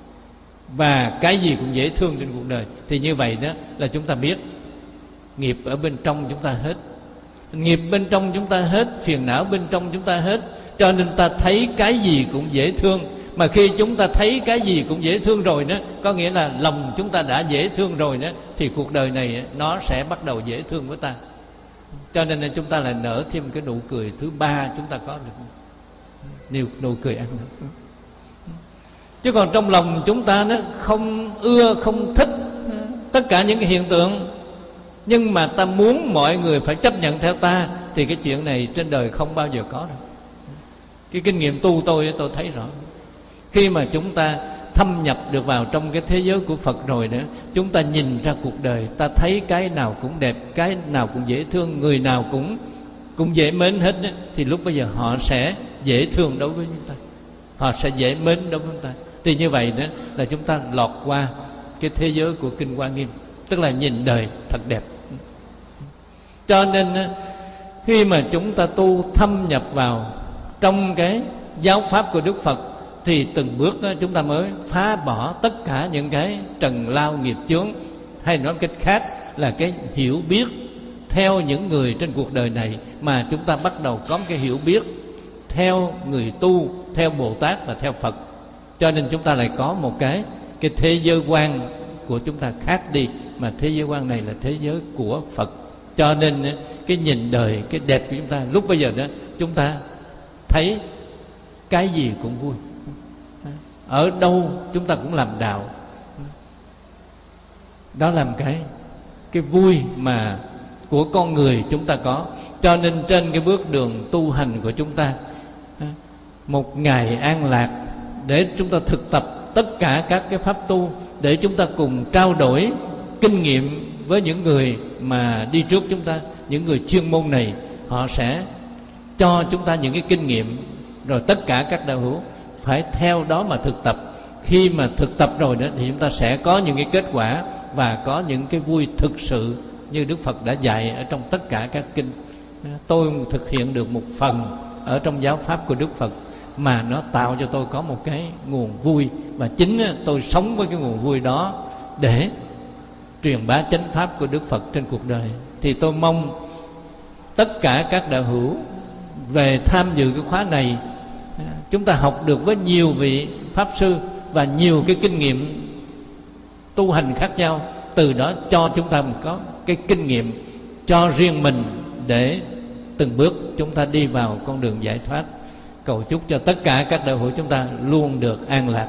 và cái gì cũng dễ thương trên cuộc đời. Thì như vậy đó là chúng ta biết nghiệp ở bên trong chúng ta hết, nghiệp bên trong chúng ta hết, phiền não bên trong chúng ta hết. Cho nên ta thấy cái gì cũng dễ thương. Mà khi chúng ta thấy cái gì cũng dễ thương rồi đó, có nghĩa là lòng chúng ta đã dễ thương rồi đó, thì cuộc đời này nó sẽ bắt đầu dễ thương với ta. Cho nên chúng ta lại nở thêm cái nụ cười thứ ba chúng ta có được, nụ, nụ cười ăn nở. Chứ còn trong lòng chúng ta nó không ưa, không thích tất cả những cái hiện tượng, nhưng mà ta muốn mọi người phải chấp nhận theo ta, thì cái chuyện này trên đời không bao giờ có đâu. Cái kinh nghiệm tu tôi tôi thấy rõ. Khi mà chúng ta thâm nhập được vào trong cái thế giới của Phật rồi nữa, chúng ta nhìn ra cuộc đời, ta thấy cái nào cũng đẹp, cái nào cũng dễ thương, người nào cũng cũng dễ mến hết đó, thì lúc bây giờ họ sẽ dễ thương đối với chúng ta, họ sẽ dễ mến đối với chúng ta. Thì như vậy đó là chúng ta lọt qua cái thế giới của Kinh Hoa Nghiêm, tức là nhìn đời thật đẹp. Cho nên khi mà chúng ta tu thâm nhập vào trong cái giáo pháp của Đức Phật, thì từng bước đó, chúng ta mới phá bỏ tất cả những cái trần lao nghiệp chướng, hay nói cách khác là cái hiểu biết theo những người trên cuộc đời này, mà chúng ta bắt đầu có cái hiểu biết theo người tu, theo Bồ Tát và theo Phật. Cho nên chúng ta lại có một cái cái thế giới quan của chúng ta khác đi, mà thế giới quan này là thế giới của Phật. Cho nên cái nhìn đời, cái đẹp của chúng ta lúc bây giờ đó, chúng ta thấy cái gì cũng vui, ở đâu chúng ta cũng làm đạo. Đó làm cái cái vui mà của con người chúng ta có. Cho nên trên cái bước đường tu hành của chúng ta, một ngày an lạc để chúng ta thực tập tất cả các cái pháp tu, để chúng ta cùng trao đổi kinh nghiệm với những người mà đi trước chúng ta, những người chuyên môn này. Họ sẽ cho chúng ta những cái kinh nghiệm, rồi tất cả các đạo hữu phải theo đó mà thực tập. Khi mà thực tập rồi đó thì chúng ta sẽ có những cái kết quả và có những cái vui thực sự như Đức Phật đã dạy ở trong tất cả các kinh. Tôi thực hiện được một phần ở trong giáo pháp của Đức Phật mà nó tạo cho tôi có một cái nguồn vui, và chính tôi sống với cái nguồn vui đó để truyền bá chánh pháp của Đức Phật trên cuộc đời. Thì tôi mong tất cả các đạo hữu về tham dự cái khóa này, chúng ta học được với nhiều vị pháp sư và nhiều cái kinh nghiệm tu hành khác nhau, từ đó cho chúng ta có cái kinh nghiệm cho riêng mình để từng bước chúng ta đi vào con đường giải thoát. Cầu chúc cho tất cả các đạo hữu chúng ta luôn được an lạc.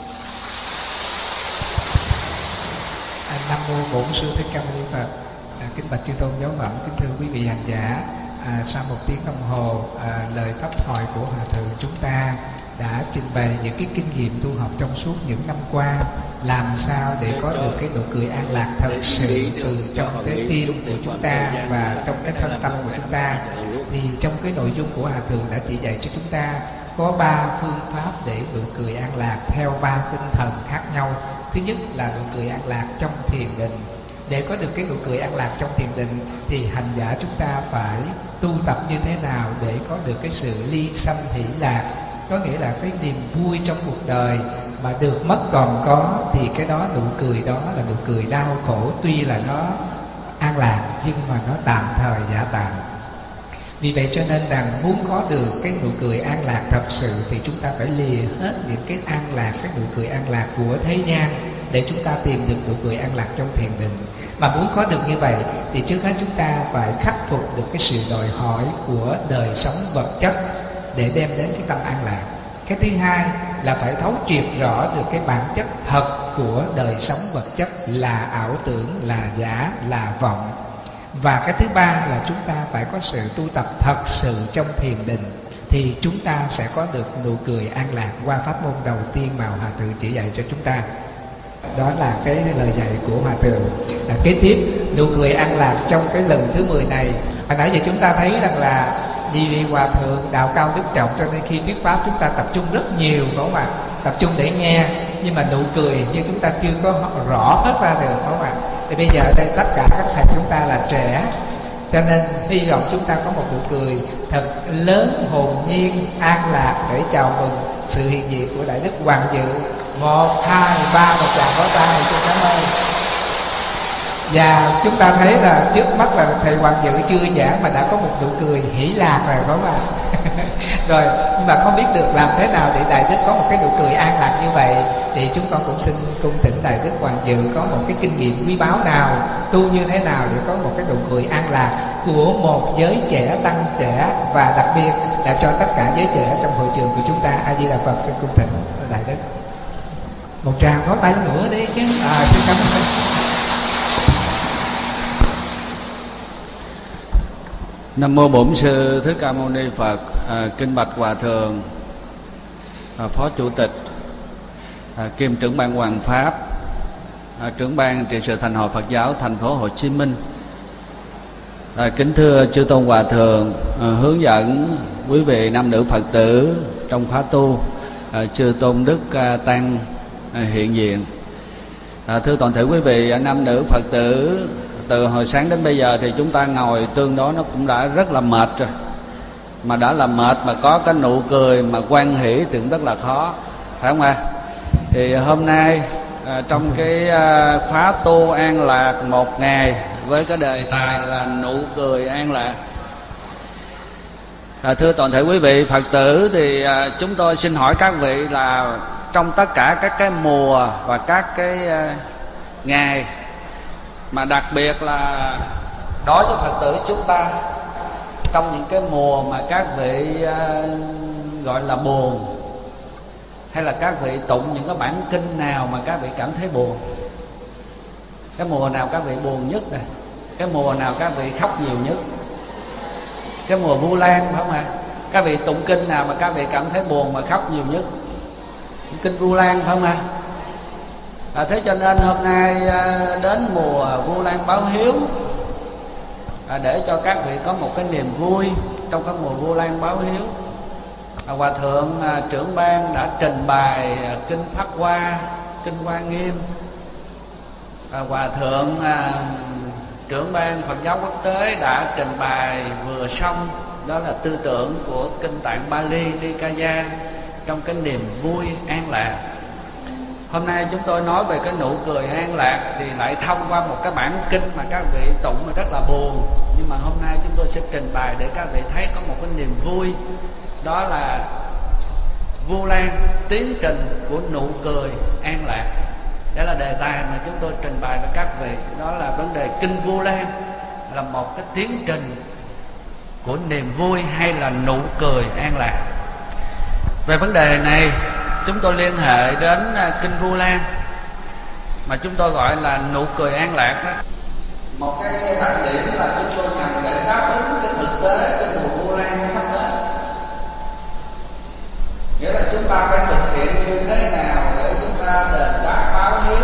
Nam mô Bổn Sư Thích Ca Mâu Ni Phật. À, kính bạch chư tôn giáo phẩm, kính thưa quý vị hành giả. À, sau một tiếng đồng hồ, à, lời pháp thoại của hòa thượng chúng ta đã trình bày những cái kinh nghiệm tu học trong suốt những năm qua, làm sao để có được cái nụ cười an lạc thật sự từ trong cái tim của chúng ta và trong cái thân tâm của chúng ta. Thì trong cái nội dung của Hòa Thượng đã chỉ dạy cho chúng ta có ba phương pháp để nụ cười an lạc theo ba tinh thần khác nhau. Thứ nhất là nụ cười an lạc trong thiền định. Để có được cái nụ cười an lạc trong thiền định thì hành giả chúng ta phải tu tập như thế nào để có được cái sự ly sanh hỷ lạc, có nghĩa là cái niềm vui trong cuộc đời mà được mất còn có, thì cái đó nụ cười đó là nụ cười đau khổ, tuy là nó an lạc nhưng mà nó tạm thời giả tạm. Vì vậy cho nên rằng muốn có được cái nụ cười an lạc thật sự thì chúng ta phải lìa hết những cái an lạc, cái nụ cười an lạc của thế gian để chúng ta tìm được nụ cười an lạc trong thiền định. Mà muốn có được như vậy thì trước hết chúng ta phải khắc phục được cái sự đòi hỏi của đời sống vật chất để đem đến cái tâm an lạc. Cái thứ hai là phải thấu triệt rõ được cái bản chất thật của đời sống vật chất là ảo tưởng, là giả, là vọng. Và cái thứ ba là chúng ta phải có sự tu tập thật sự trong thiền định thì chúng ta sẽ có được nụ cười an lạc qua pháp môn đầu tiên mà Hòa Thượng chỉ dạy cho chúng ta. Đó là cái lời dạy của Hòa Thượng. Là kế tiếp, nụ cười an lạc trong cái lần thứ mười này. Hồi nãy giờ chúng ta thấy rằng là vì Hòa Thượng đạo cao đức trọng cho nên khi thuyết pháp chúng ta tập trung rất nhiều, phải không ạ? Tập trung để nghe, nhưng mà nụ cười như chúng ta chưa có rõ hết ra được, phải không ạ? Thì bây giờ đây tất cả các thầy chúng ta là trẻ, cho nên hy vọng chúng ta có một nụ cười thật lớn, hồn nhiên, an lạc để chào mừng sự hiện diện của Đại Đức Hoàng Dự. Một, hai, ba, một tràng vỗ tay. Xin cảm ơn. Và chúng ta thấy là trước mắt là thầy Hoàng Dự chưa giảng mà đã có một nụ cười hỷ lạc rồi, phải không ạ? Rồi, nhưng mà không biết được làm thế nào để Đại Đức có một cái nụ cười an lạc như vậy, thì chúng con cũng xin cung thỉnh Đại Đức Hoàng Dự có một cái kinh nghiệm quý báu nào, tu như thế nào để có một cái nụ cười an lạc của một giới trẻ, tăng trẻ, và đặc biệt là cho tất cả giới trẻ trong hội trường của chúng ta. A Di Đà Phật. Xin cung thỉnh Đại Đức. Một tràng pháo tay nữa đi chứ. À, xin cảm ơn. Nam mô Bổn Sư Thích Ca Mâu Ni Phật. À, kính bạch Hòa Thượng, à, Phó Chủ tịch, à, kiêm trưởng ban Hoàng Pháp, à, trưởng ban trị sự Thành hội Phật giáo thành phố Hồ Chí Minh. À, kính thưa chư tôn Hòa Thượng, à, hướng dẫn quý vị nam nữ Phật tử trong khóa tu, à, chư tôn đức à, tăng à, hiện diện. À, thưa toàn thể quý vị nam nữ Phật tử, từ hồi sáng đến bây giờ thì chúng ta ngồi tương đối nó cũng đã rất là mệt rồi. Mà đã là mệt mà có cái nụ cười mà hoan hỷ thì cũng rất là khó, phải không ạ? Thì hôm nay à, trong cái à, khóa tu an lạc một ngày với cái đề tài là nụ cười an lạc. À, thưa toàn thể quý vị Phật tử, thì à, chúng tôi xin hỏi các vị là trong tất cả các cái mùa và các cái à, ngày, mà đặc biệt là đối với Phật tử chúng ta, trong những cái mùa mà các vị uh, gọi là buồn, hay là các vị tụng những cái bản kinh nào mà các vị cảm thấy buồn? Cái mùa nào các vị buồn nhất này? Cái mùa nào các vị khóc nhiều nhất? Cái mùa Vu Lan, phải không ạ? Các vị tụng kinh nào mà các vị cảm thấy buồn mà khóc nhiều nhất? Kinh Vu Lan, phải không ạ? À, thế cho nên hôm nay à, đến mùa Vu Lan báo hiếu, à, để cho các vị có một cái niềm vui trong cái mùa Vu Lan báo hiếu, à, Hòa Thượng à, trưởng ban đã trình bày à, kinh Pháp Hoa, kinh Hoa Nghiêm. à, Hòa Thượng à, trưởng ban Phật giáo quốc tế đã trình bày vừa xong, đó là tư tưởng của kinh Tạng Bali Nikaya trong cái niềm vui an lạc. Hôm nay chúng tôi nói về cái nụ cười an lạc thì lại thông qua một cái bản kinh mà các vị tụng mà rất là buồn, nhưng mà hôm nay chúng tôi sẽ trình bày để các vị thấy có một cái niềm vui, đó là Vu Lan, tiến trình của nụ cười an lạc. Đó là đề tài mà chúng tôi trình bày với các vị, đó là vấn đề kinh Vu Lan là một cái tiến trình của niềm vui hay là nụ cười an lạc. Về vấn đề này chúng tôi liên hệ đến kinh Vu Lan mà chúng tôi gọi là nụ cười an lạc đó. Một cái đặc điểm là chúng tôi nhằm để đáp ứng cái thực tế cái mùa Vu Lan sắp đến. Nghĩa là chúng ta phải thực hiện như thế nào để chúng ta đền đáp báo hiếu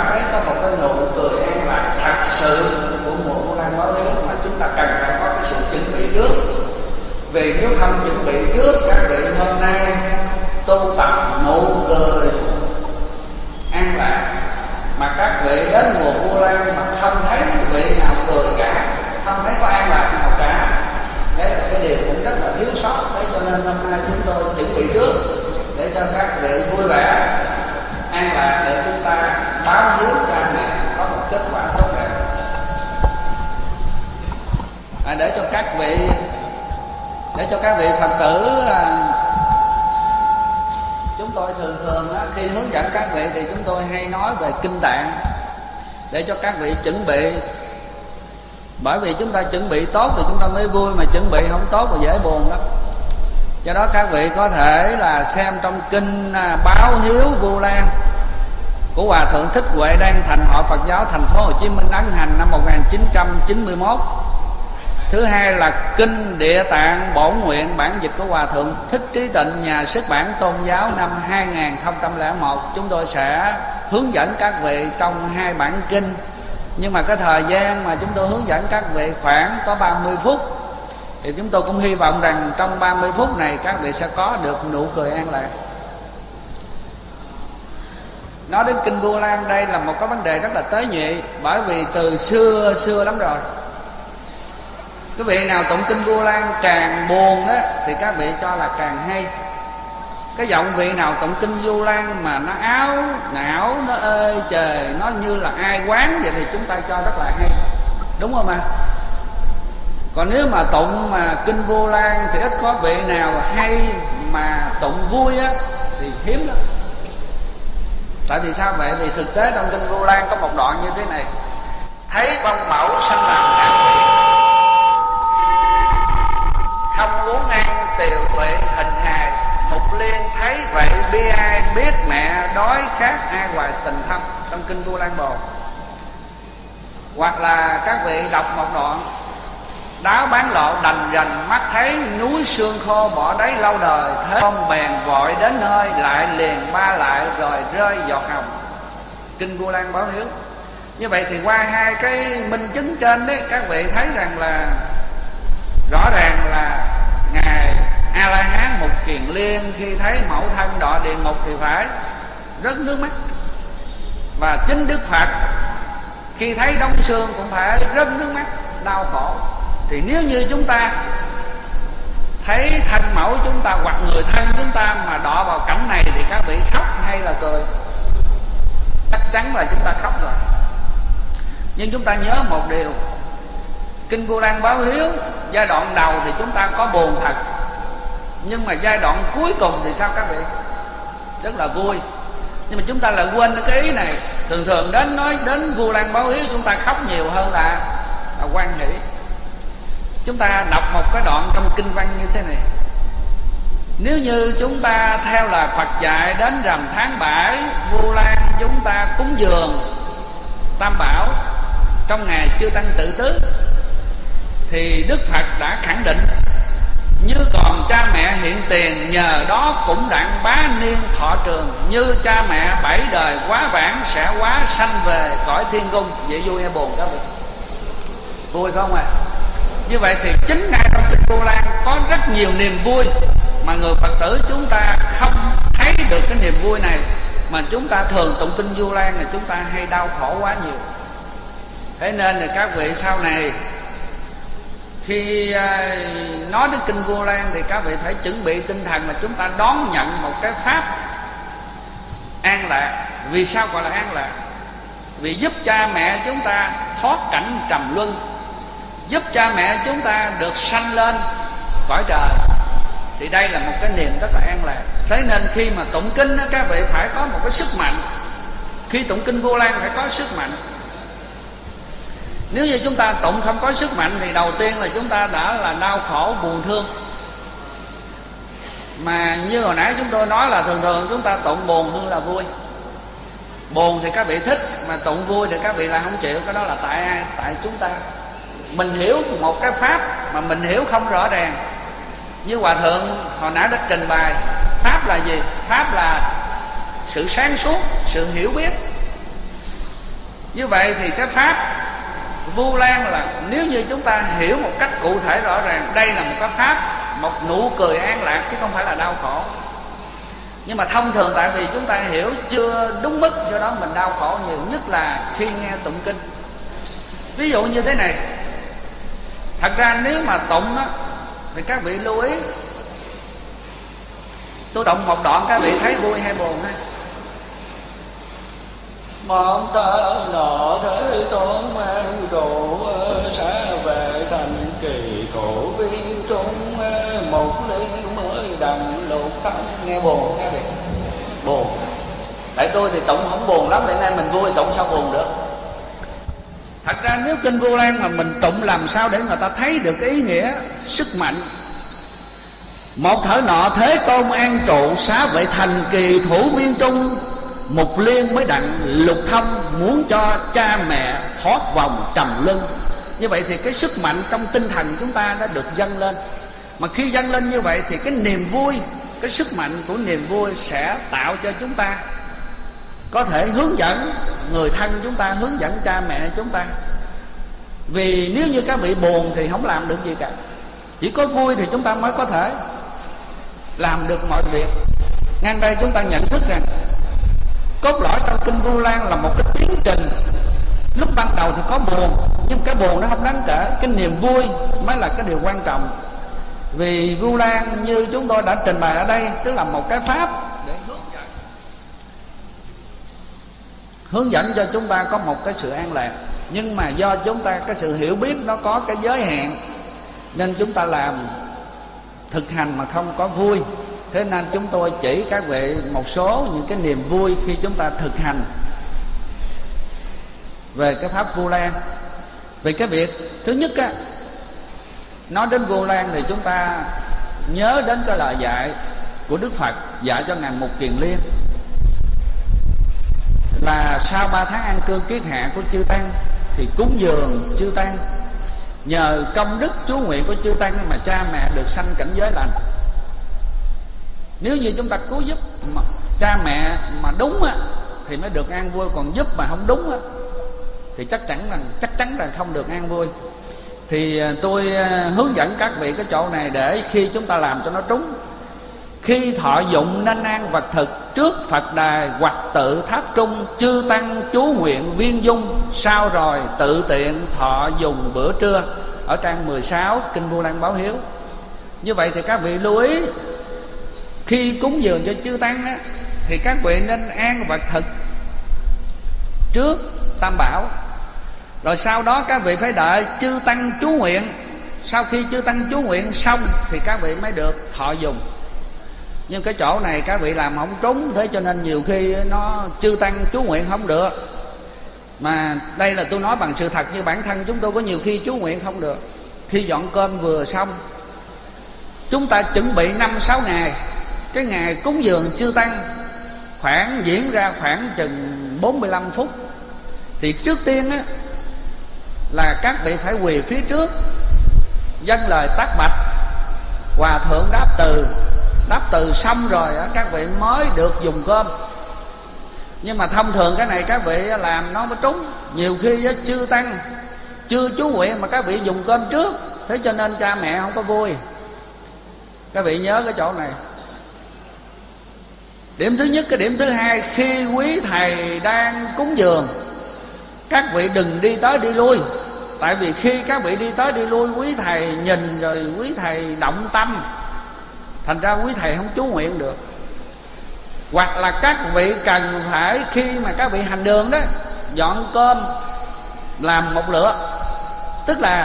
thấy có một cái nụ cười an lạc thật sự của mùa Vu Lan Báo Hiếu mà chúng ta cần phải có cái sự chuẩn bị trước. Vì nếu không chuẩn bị trước, các vị hôm nay tu tập nụ cười an lạc mà các vị đến mùa Vu Lan mà không thấy vị nào cười cả, không thấy có an lạc nào cả, đấy là cái điều cũng rất là thiếu sót. Thế cho nên hôm nay chúng tôi chuẩn bị trước để cho các vị vui vẻ an lạc, để chúng ta báo hiếu cha mẹ có một kết quả tốt đẹp. À, để cho các vị để cho các vị Phật tử, à, chúng tôi thường thường á, khi hướng dẫn các vị thì chúng tôi hay nói về kinh tạng để cho các vị chuẩn bị. Bởi vì chúng ta chuẩn bị tốt thì chúng ta mới vui, mà chuẩn bị không tốt thì dễ buồn lắm. Do đó các vị có thể là xem trong kinh à, Báo Hiếu Vu Lan của Hòa Thượng Thích Huệ Đan, Thành Hội Phật giáo Thành phố Hồ Chí Minh ấn hành năm một nghìn chín trăm chín mươi mốt. Thứ hai là kinh Địa Tạng Bổn Nguyện bản dịch của Hòa Thượng Thích Trí Tịnh, nhà xuất bản Tôn giáo năm hai nghìn không trăm lẻ một. Chúng tôi sẽ hướng dẫn các vị trong hai bản kinh, nhưng mà cái thời gian mà chúng tôi hướng dẫn các vị khoảng có ba mươi phút. Thì chúng tôi cũng hy vọng rằng trong ba mươi phút này các vị sẽ có được nụ cười an lạc. Nói đến kinh Vu Lan, đây là một cái vấn đề rất là tế nhị, bởi vì từ xưa xưa lắm rồi, cái vị nào tụng kinh Vu Lan càng buồn đó thì các vị cho là càng hay. Cái giọng vị nào tụng kinh Vu Lan mà nó áo não, nó ơi trời, nó như là ai quán vậy thì chúng ta cho rất là hay, đúng không ạ? Còn nếu mà tụng mà kinh Vu Lan thì ít có vị nào hay mà tụng vui á thì hiếm lắm. Tại vì sao vậy? Vì thực tế trong kinh Vu Lan có một đoạn như thế này: thấy bông mẫu sanh làm ngàn vị, không muốn ăn tiều tuệ hình hài, Mục Liên thấy vậy bi ai, biết mẹ đói khát ai hoài tình thâm, trong kinh Vu Lan Bồ. Hoặc là các vị đọc một đoạn: đáo bán lộ đành rành, mắt thấy núi xương khô bỏ đáy lâu đời, thế không bèn vội đến nơi, lại liền ba lại rồi rơi giọt hồng, kinh Vu Lan Báo Hiếu. Như vậy thì qua hai cái minh chứng trên đấy, các vị thấy rằng là rõ ràng là ngài A La Hán Mục Kiền Liên khi thấy mẫu thân đọa địa ngục thì phải rớt nước mắt, và chính Đức Phật khi thấy đống xương cũng phải rớt nước mắt đau khổ. Thì nếu như chúng ta thấy thân mẫu chúng ta hoặc người thân chúng ta mà đọa vào cảnh này thì các vị khóc hay là cười? Chắc chắn là chúng ta khóc rồi. Nhưng chúng ta nhớ một điều, kinh Vu Lan Báo Hiếu giai đoạn đầu thì chúng ta có buồn thật, nhưng mà giai đoạn cuối cùng thì sao các vị? Rất là vui. Nhưng mà chúng ta lại quên cái ý này. Thường thường đến nói đến Vu Lan Báo Hiếu chúng ta khóc nhiều hơn là, là hoan hỷ. Chúng ta đọc một cái đoạn trong kinh văn như thế này: nếu như chúng ta theo lời Phật dạy đến rằm tháng bảy Vu Lan chúng ta cúng dường Tam Bảo trong ngày chư tăng tự tứ, thì Đức Phật đã khẳng định như còn cha mẹ hiện tiền, nhờ đó cũng đặng bá niên thọ trường, như cha mẹ bảy đời quá vãng sẽ quá sanh về cõi thiên cung. Vậy vui hay buồn các vị? Vui không à? Như vậy thì chính ngay trong kinh Vu Lan có rất nhiều niềm vui mà người Phật tử chúng ta không thấy được cái niềm vui này, mà chúng ta thường tụng kinh Vu Lan là chúng ta hay đau khổ quá nhiều. Thế nên là các vị sau này khi nói đến kinh Vu Lan thì các vị phải chuẩn bị tinh thần là chúng ta đón nhận một cái pháp an lạc. Vì sao gọi là an lạc? Vì giúp cha mẹ chúng ta thoát cảnh trầm luân, giúp cha mẹ chúng ta được sanh lên cõi trời. Thì đây là một cái niềm rất là an lạc. Thế nên khi mà tụng kinh đó, các vị phải có một cái sức mạnh. Khi tụng kinh Vu Lan phải có sức mạnh. Nếu như chúng ta tụng không có sức mạnh thì đầu tiên là chúng ta đã là đau khổ buồn thương. Mà như hồi nãy chúng tôi nói là thường thường chúng ta tụng buồn hơn là vui. Buồn thì các vị thích, mà tụng vui thì các vị lại không chịu. Cái đó là tại ai? Tại chúng ta. Mình hiểu một cái pháp mà mình hiểu không rõ ràng. Như Hòa Thượng hồi nãy đã trình bày, pháp là gì? Pháp là sự sáng suốt, sự hiểu biết. Như vậy thì cái pháp Vu Lan là nếu như chúng ta hiểu một cách cụ thể rõ ràng, đây là một cái pháp, một nụ cười an lạc chứ không phải là đau khổ. Nhưng mà thông thường tại vì chúng ta hiểu chưa đúng mức, do đó mình đau khổ nhiều, nhất là khi nghe tụng kinh. Ví dụ như thế này, thật ra nếu mà tụng đó thì các vị lưu ý, tôi tụng một đoạn các vị thấy vui hay buồn ha. Mong ta nọ thế tôn mang độ xa về thành kỳ khổ viên trung, một liên mới đằng lục tâm. Nghe buồn nghe vị buồn. Tại tôi thì tụng không buồn lắm, hiện nay mình vui tụng sao buồn được. Thật ra nếu kinh Vu Lan mà mình tụng làm sao để người ta thấy được cái ý nghĩa sức mạnh. Một thở nọ thế tôn an trụ, xá vệ thành kỳ thủ viên trung, một liên mới đặng lục thông, muốn cho cha mẹ thoát vòng trầm luân. Như vậy thì cái sức mạnh trong tinh thần chúng ta đã được dâng lên. Mà khi dâng lên như vậy thì cái niềm vui, cái sức mạnh của niềm vui sẽ tạo cho chúng ta có thể hướng dẫn người thân chúng ta, hướng dẫn cha mẹ chúng ta. Vì nếu như các vị buồn thì không làm được gì cả, chỉ có vui thì chúng ta mới có thể làm được mọi việc. Ngang đây chúng ta nhận thức rằng cốt lõi trong kinh Vu Lan là một cái tiến trình. Lúc ban đầu thì có buồn, nhưng cái buồn nó không đáng kể, cái niềm vui mới là cái điều quan trọng. Vì Vu Lan như chúng tôi đã trình bày ở đây, tức là một cái pháp để hướng dẫn hướng dẫn cho chúng ta có một cái sự an lạc. Nhưng mà do chúng ta cái sự hiểu biết nó có cái giới hạn, nên chúng ta làm thực hành mà không có vui. Thế nên chúng tôi chỉ các vị một số những cái niềm vui khi chúng ta thực hành về cái pháp Vu Lan. Vì cái việc thứ nhất á, nói đến Vu Lan thì chúng ta nhớ đến cái lời dạy của Đức Phật dạy cho ngài Mục Kiền Liên, là sau ba tháng ăn cơm kiết hạ của chư tăng thì cúng dường chư tăng, nhờ công đức chú nguyện của chư tăng mà cha mẹ được sanh cảnh giới lành. Nếu như chúng ta cứu giúp mà cha mẹ mà đúng á, thì mới được an vui, còn giúp mà không đúng á, thì chắc chắn rằng chắc chắn là không được an vui. Thì tôi hướng dẫn các vị cái chỗ này để khi chúng ta làm cho nó trúng. Khi thọ dụng nên ăn vật thực, trước Phật đài hoặc tự tháp trung, chư tăng chú nguyện viên dung, sau rồi tự tiện thọ dùng bữa trưa. Ở trang mười sáu kinh Vu Lan Báo Hiếu. Như vậy thì các vị lưu ý, khi cúng dường cho chư tăng á, thì các vị nên ăn vật thực trước Tam Bảo, rồi sau đó các vị phải đợi chư tăng chú nguyện. Sau khi chư tăng chú nguyện xong thì các vị mới được thọ dùng. Nhưng cái chỗ này các vị làm không trúng, thế cho nên nhiều khi nó chư tăng chú nguyện không được. Mà đây là tôi nói bằng sự thật, như bản thân chúng tôi có nhiều khi chú nguyện không được. Khi dọn cơm vừa xong, chúng ta chuẩn bị năm sáu ngày, cái ngày cúng dường chư tăng khoảng diễn ra khoảng chừng bốn mươi lăm phút, thì trước tiên á, là các vị phải quỳ phía trước dâng lời tác bạch, hòa thượng đáp từ. Đáp từ xong rồi á, các vị mới được dùng cơm. Nhưng mà thông thường cái này các vị làm nó mới trúng. Nhiều khi á, chư tăng chưa chú nguyện mà các vị dùng cơm trước, thế cho nên cha mẹ không có vui. Các vị nhớ cái chỗ này. Điểm thứ nhất. Cái điểm thứ hai, khi quý thầy đang cúng dường, các vị đừng đi tới đi lui. Tại vì khi các vị đi tới đi lui, quý thầy nhìn rồi quý thầy động tâm, thành ra quý thầy không chú nguyện được. Hoặc là các vị cần phải khi mà các vị hành đường đó, dọn cơm làm một lượt, tức là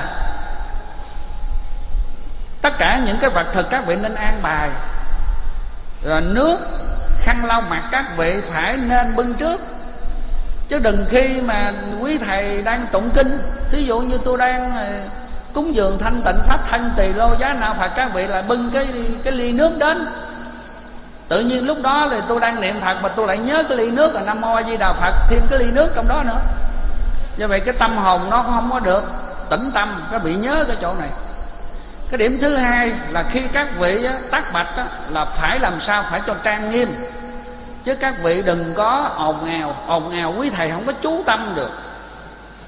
tất cả những cái vật thực các vị nên an bài, rồi nước khăn lau mặt các vị phải nên bưng trước. Chứ đừng khi mà quý thầy đang tụng kinh, thí dụ như tôi đang cúng dường thanh tịnh pháp thân tỳ lô giá nào Phật, các vị lại bưng cái cái ly nước đến. Tự nhiên lúc đó thì tôi đang niệm Phật mà tôi lại nhớ cái ly nước là Nam Mô A Di Đà Phật, thêm cái ly nước trong đó nữa. Do vậy cái tâm hồn nó không có được tĩnh tâm, các vị nhớ cái chỗ này. Cái điểm thứ hai là khi các vị tác bạch là phải làm sao phải cho trang nghiêm, chứ các vị đừng có ồn ào. Ồn ào quý thầy không có chú tâm được.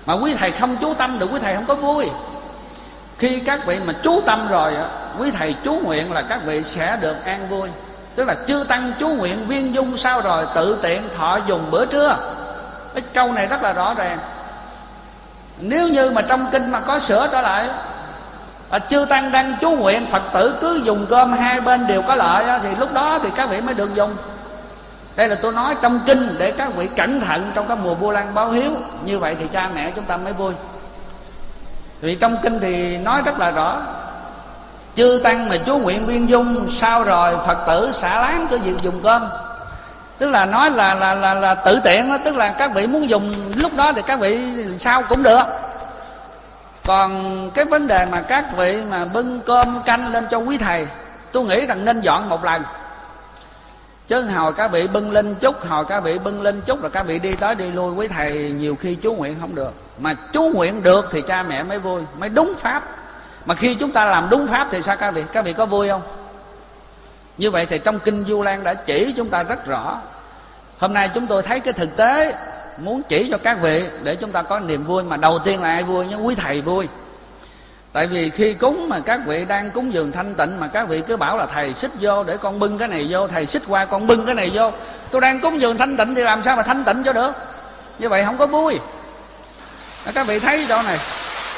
Mà quý thầy không chú tâm được, quý thầy không có vui. Khi các vị mà chú tâm rồi, quý thầy chú nguyện là các vị sẽ được an vui. Tức là chư tăng chú nguyện viên dung sao rồi tự tiện thọ dùng bữa trưa. Cái câu này rất là rõ ràng. Nếu như mà trong kinh mà có sửa trở lại, à, chư tăng đang chú nguyện Phật tử cứ dùng cơm hai bên đều có lợi, thì lúc đó thì các vị mới được dùng. Đây là tôi nói trong kinh để các vị cẩn thận trong cái mùa Vu Lan báo hiếu. Như vậy thì cha mẹ chúng ta mới vui. Vì trong kinh thì nói rất là rõ, chư tăng mà chú nguyện viên dung sao rồi Phật tử xả láng cứ việc dùng cơm. Tức là nói là là là, là tự tiện đó, tức là các vị muốn dùng lúc đó thì các vị sao cũng được. Còn cái vấn đề mà các vị mà bưng cơm canh lên cho quý thầy, tôi nghĩ rằng nên dọn một lần. Chứ hồi các vị bưng lên chút, hồi các vị bưng lên chút rồi các vị đi tới đi lui, quý thầy nhiều khi chú nguyện không được. Mà chú nguyện được thì cha mẹ mới vui, mới đúng pháp. Mà khi chúng ta làm đúng pháp thì sao các vị? Các vị có vui không? Như vậy thì trong kinh Vu Lan đã chỉ chúng ta rất rõ. Hôm nay chúng tôi thấy cái thực tế muốn chỉ cho các vị để chúng ta có niềm vui. Mà đầu tiên là ai vui? Nhưng quý thầy vui. Tại vì khi cúng mà các vị đang cúng dường thanh tịnh mà các vị cứ bảo là thầy xích vô để con bưng cái này vô, thầy xích qua con bưng cái này vô. Tôi đang cúng dường thanh tịnh thì làm sao mà thanh tịnh cho được? Như vậy không có vui. Các vị thấy chỗ này,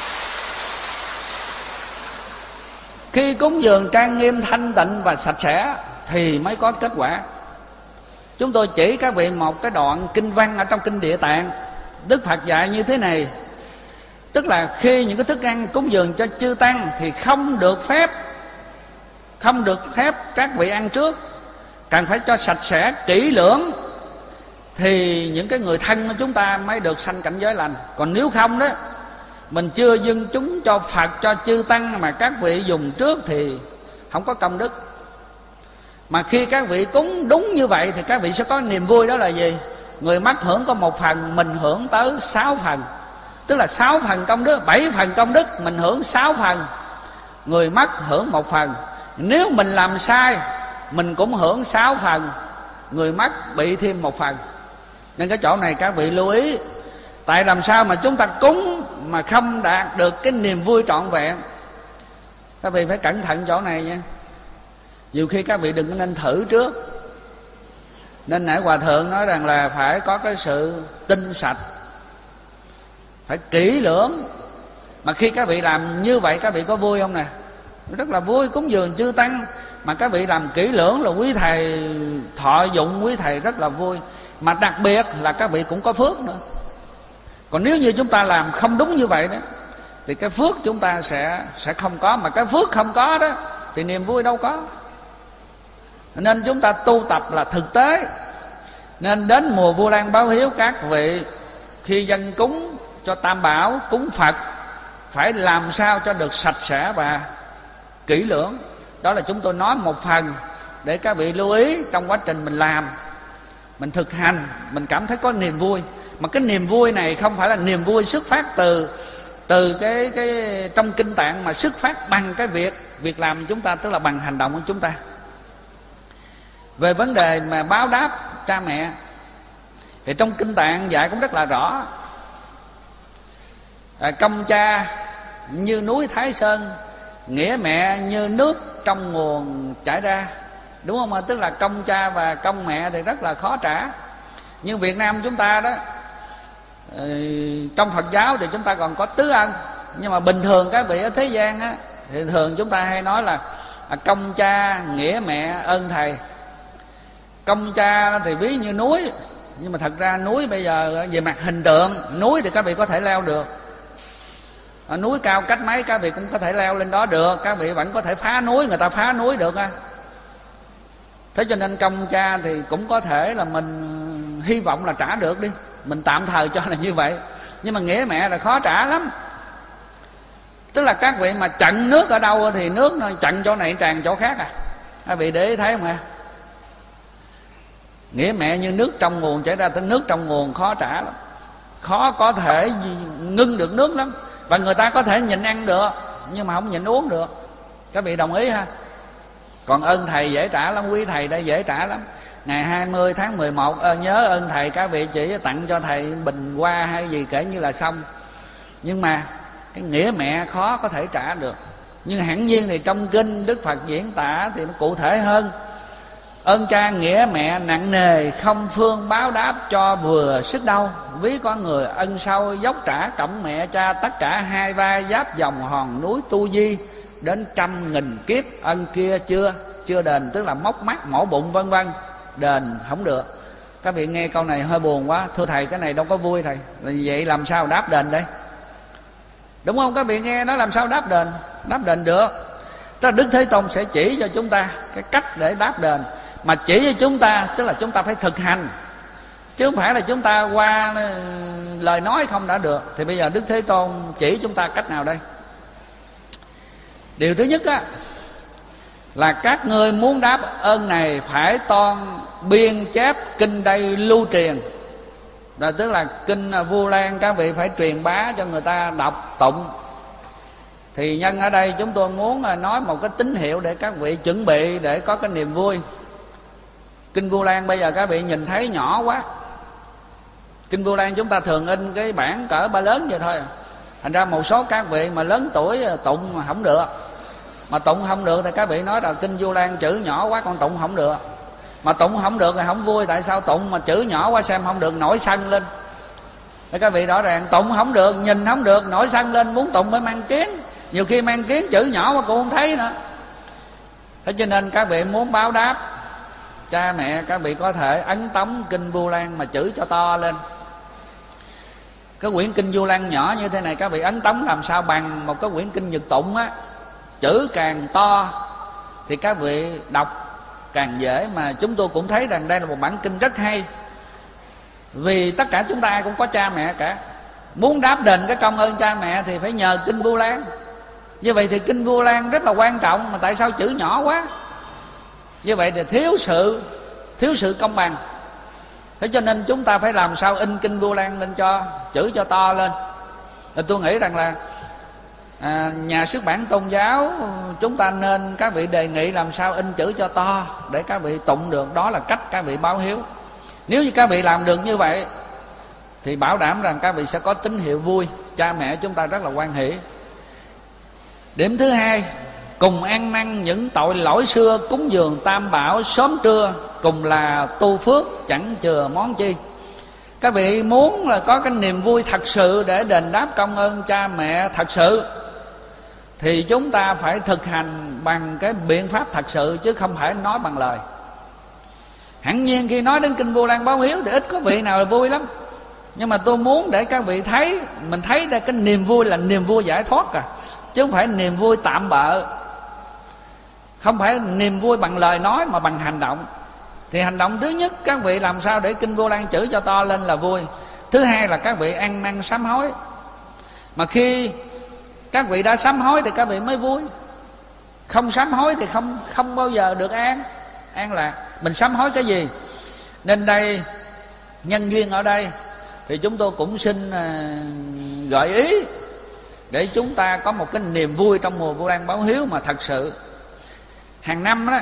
khi cúng dường trang nghiêm thanh tịnh và sạch sẽ thì mới có kết quả. Chúng tôi chỉ các vị một cái đoạn kinh văn ở trong kinh Địa Tạng. Đức Phật dạy như thế này, tức là khi những cái thức ăn cúng dường cho chư tăng thì không được phép không được phép các vị ăn trước, cần phải cho sạch sẽ kỹ lưỡng thì những cái người thân của chúng ta mới được sanh cảnh giới lành. Còn nếu không đó, mình chưa dâng chúng cho Phật, cho chư tăng mà các vị dùng trước thì không có công đức. Mà khi các vị cúng đúng như vậy thì các vị sẽ có niềm vui. Đó là gì? Người mất hưởng có một phần, mình hưởng tới sáu phần. Tức là sáu phần công đức, bảy phần công đức, mình hưởng sáu phần, người mất hưởng một phần. Nếu mình làm sai, mình cũng hưởng sáu phần, người mất bị thêm một phần. Nên cái chỗ này các vị lưu ý. Tại làm sao mà chúng ta cúng mà không đạt được cái niềm vui trọn vẹn? Các vị phải cẩn thận chỗ này nha. Nhiều khi các vị đừng nên thử trước. Nên nãy Hòa Thượng nói rằng là phải có cái sự tinh sạch, phải kỹ lưỡng. Mà khi các vị làm như vậy các vị có vui không nè? Rất là vui. Cúng dường chư tăng mà các vị làm kỹ lưỡng là quý thầy thọ dụng, quý thầy rất là vui. Mà đặc biệt là các vị cũng có phước nữa. Còn nếu như chúng ta làm không đúng như vậy đó thì cái phước chúng ta sẽ sẽ không có. Mà cái phước không có đó thì niềm vui đâu có. Nên chúng ta tu tập là thực tế. Nên đến mùa Vu Lan báo hiếu, các vị khi dâng cúng cho Tam Bảo, cúng Phật phải làm sao cho được sạch sẽ và kỹ lưỡng. Đó là chúng tôi nói một phần để các vị lưu ý trong quá trình mình làm, mình thực hành, mình cảm thấy có niềm vui. Mà cái niềm vui này không phải là niềm vui xuất phát từ từ cái cái trong kinh tạng, mà xuất phát bằng cái việc việc làm chúng ta, tức là bằng hành động của chúng ta. Về vấn đề mà báo đáp cha mẹ thì trong kinh tạng dạy cũng rất là rõ. À, công cha như núi Thái Sơn, nghĩa mẹ như nước trong nguồn chảy ra. Đúng không ạ? Tức là công cha và công mẹ thì rất là khó trả. Nhưng Việt Nam chúng ta đó, trong Phật giáo thì chúng ta còn có tứ ân. Nhưng mà bình thường các vị ở thế gian á, thì thường chúng ta hay nói là công cha, nghĩa mẹ, ơn thầy. Công cha thì ví như núi, nhưng mà thật ra núi bây giờ về mặt hình tượng, núi thì các vị có thể leo được. Ở núi cao cách mấy các vị cũng có thể leo lên đó được. Các vị vẫn có thể phá núi, người ta phá núi được á. Thế cho nên công cha thì cũng có thể là mình hy vọng là trả được đi, mình tạm thời cho là như vậy. Nhưng mà nghĩa mẹ là khó trả lắm. Tức là các vị mà chặn nước ở đâu thì nước nó chặn chỗ này tràn chỗ khác à. Các vị để ý thấy không ạ? Nghĩa mẹ như nước trong nguồn chảy ra, tới nước trong nguồn khó trả lắm, khó có thể ngưng được nước lắm. Và người ta có thể nhịn ăn được nhưng mà không nhịn uống được. Các vị đồng ý ha? Còn ơn thầy dễ trả lắm, quý thầy đây dễ trả lắm. Ngày hai mươi tháng mười một ơ, nhớ ơn thầy, các vị chỉ tặng cho thầy bình hoa hay gì kể như là xong. Nhưng mà cái nghĩa mẹ khó có thể trả được. Nhưng hẳn nhiên thì trong kinh Đức Phật diễn tả thì nó cụ thể hơn. Ơn cha nghĩa mẹ nặng nề, không phương báo đáp cho vừa sức đâu. Ví có người ân sâu dốc trả cẩm mẹ cha, tất cả hai vai giáp dòng hòn núi tu di, đến trăm nghìn kiếp ân kia chưa chưa đền, tức là móc mắt mổ bụng vân vân, đền không được. Các vị nghe câu này hơi buồn quá. Thưa thầy, cái này đâu có vui thầy. Vậy làm sao đáp đền đây? Đúng không? Các vị nghe nó làm sao đáp đền? Đáp đền được. Tức là Đức Thế Tôn sẽ chỉ cho chúng ta cái cách để đáp đền. Mà chỉ cho chúng ta tức là chúng ta phải thực hành, chứ không phải là chúng ta qua lời nói không đã được. Thì bây giờ Đức Thế Tôn chỉ chúng ta cách nào đây? Điều thứ nhất á, là các ngươi muốn đáp ơn này phải toan biên chép kinh đây lưu truyền. Đó, tức là kinh Vu Lan các vị phải truyền bá cho người ta đọc tụng. Thì nhân ở đây chúng tôi muốn nói một cái tín hiệu để các vị chuẩn bị để có cái niềm vui. Kinh Vu Lan bây giờ các vị nhìn thấy nhỏ quá. Kinh Vu Lan chúng ta thường in cái bản cỡ ba lớn vậy thôi. Thành ra một số các vị mà lớn tuổi tụng mà không được. Mà tụng không được thì các vị nói là kinh Vu Lan chữ nhỏ quá con tụng không được. Mà tụng không được thì không vui. Tại sao tụng mà chữ nhỏ quá xem không được nổi sân lên? Để các vị rõ ràng tụng không được, nhìn không được, nổi sân lên, muốn tụng mới mang kiến. Nhiều khi mang kiến chữ nhỏ mà cũng không thấy nữa. Thế cho nên các vị muốn báo đáp cha mẹ, các vị có thể ấn tống kinh Vu Lan mà chữ cho to lên. Cái quyển kinh Vu Lan nhỏ như thế này các vị ấn tống làm sao bằng một cái quyển kinh Nhật Tụng á. Chữ càng to thì các vị đọc càng dễ. Mà chúng tôi cũng thấy rằng đây là một bản kinh rất hay. Vì tất cả chúng ta ai cũng có cha mẹ cả. Muốn đáp đền cái công ơn cha mẹ thì phải nhờ kinh Vu Lan. Như vậy thì kinh Vu Lan rất là quan trọng. Mà tại sao chữ nhỏ quá? Như vậy thì thiếu sự Thiếu sự công bằng. Thế cho nên chúng ta phải làm sao in kinh Vu Lan lên cho chữ cho to lên. Thì tôi nghĩ rằng là à, nhà xuất bản tôn giáo chúng ta nên, các vị đề nghị làm sao in chữ cho to để các vị tụng được. Đó là cách các vị báo hiếu. Nếu như các vị làm được như vậy thì bảo đảm rằng các vị sẽ có tín hiệu vui. Cha mẹ chúng ta rất là hoan hỷ. Điểm thứ hai, cùng ăn năn những tội lỗi xưa, cúng dường tam bảo sớm trưa, cùng là tu phước chẳng chừa món chi. Các vị muốn là có cái niềm vui thật sự để đền đáp công ơn cha mẹ thật sự thì chúng ta phải thực hành bằng cái biện pháp thật sự, chứ không phải nói bằng lời. Hẳn nhiên khi nói đến kinh Vu Lan báo hiếu thì ít có vị nào là vui lắm. Nhưng mà tôi muốn để các vị thấy, mình thấy ra cái niềm vui là niềm vui giải thoát à, chứ không phải niềm vui tạm bợ. Không phải niềm vui bằng lời nói mà bằng hành động. Thì hành động thứ nhất, các vị làm sao để kinh Vu Lan chữ cho to lên là vui. Thứ hai là các vị ăn năn sám hối. Mà khi các vị đã sám hối thì các vị mới vui. Không sám hối thì không không bao giờ được an an lạc. Mình sám hối cái gì? Nên đây, nhân duyên ở đây thì chúng tôi cũng xin uh, gợi ý để chúng ta có một cái niềm vui trong mùa Vu Lan báo hiếu mà thật sự. Hàng năm đó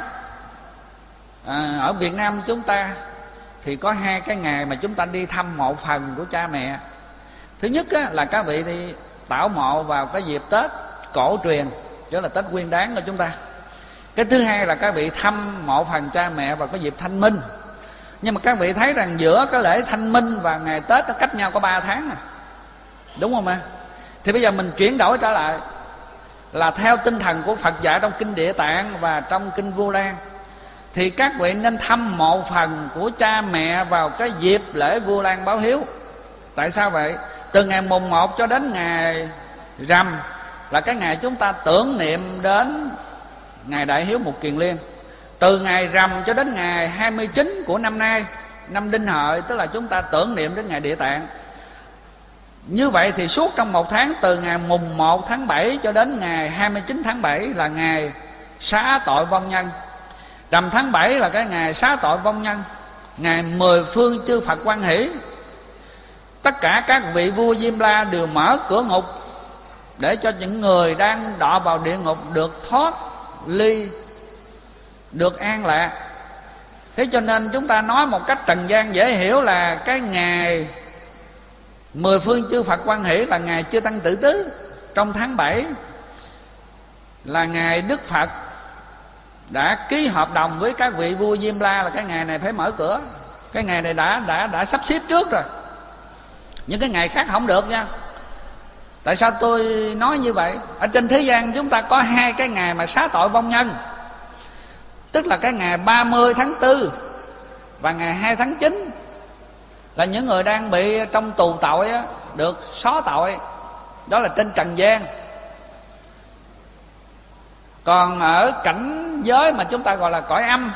à, ở Việt Nam chúng ta thì có hai cái ngày mà chúng ta đi thăm mộ phần của cha mẹ. Thứ nhất á, là các vị đi tảo mộ vào cái dịp Tết cổ truyền, tức là Tết Nguyên Đán của chúng ta. Cái thứ hai là các vị thăm mộ phần cha mẹ vào cái dịp Thanh Minh. Nhưng mà các vị thấy rằng giữa cái lễ Thanh Minh và ngày Tết nó cách nhau có ba tháng à. Đúng không ạ? Thì bây giờ mình chuyển đổi trở lại là theo tinh thần của Phật dạy trong kinh Địa Tạng và trong kinh Vu Lan, thì các vị nên thăm mộ phần của cha mẹ vào cái dịp lễ Vu Lan báo hiếu. Tại sao vậy? Từ ngày mùng một cho đến ngày rằm là cái ngày chúng ta tưởng niệm đến ngày Đại Hiếu Mục Kiền Liên. Từ ngày rằm cho đến ngày hai mươi chín của năm nay, năm Đinh Hợi, tức là chúng ta tưởng niệm đến ngày Địa Tạng. Như vậy thì suốt trong một tháng, từ ngày mùng một tháng bảy cho đến ngày hai mươi chín tháng bảy là ngày xá tội vong nhân. Rằm tháng bảy là cái ngày xá tội vong nhân, ngày mười phương chư Phật hoan hỷ. Tất cả các vị vua Diêm La đều mở cửa ngục để cho những người đang đọa vào địa ngục được thoát ly, được an lạc. Thế cho nên chúng ta nói một cách trần gian dễ hiểu là cái ngày Mười phương chư Phật hoan hỷ là ngày Chư Tăng Tử Tứ. Trong tháng bảy là ngày Đức Phật đã ký hợp đồng với các vị vua Diêm La là cái ngày này phải mở cửa. Cái ngày này đã đã đã sắp xếp trước rồi. Những cái ngày khác không được nha. Tại sao tôi nói như vậy? Ở trên thế gian chúng ta có hai cái ngày mà xá tội vong nhân, tức là cái ngày ba mươi tháng tư và ngày hai tháng chín, là những người đang bị trong tù tội á, được xóa tội. Đó là trên trần gian. Còn ở cảnh giới mà chúng ta gọi là cõi âm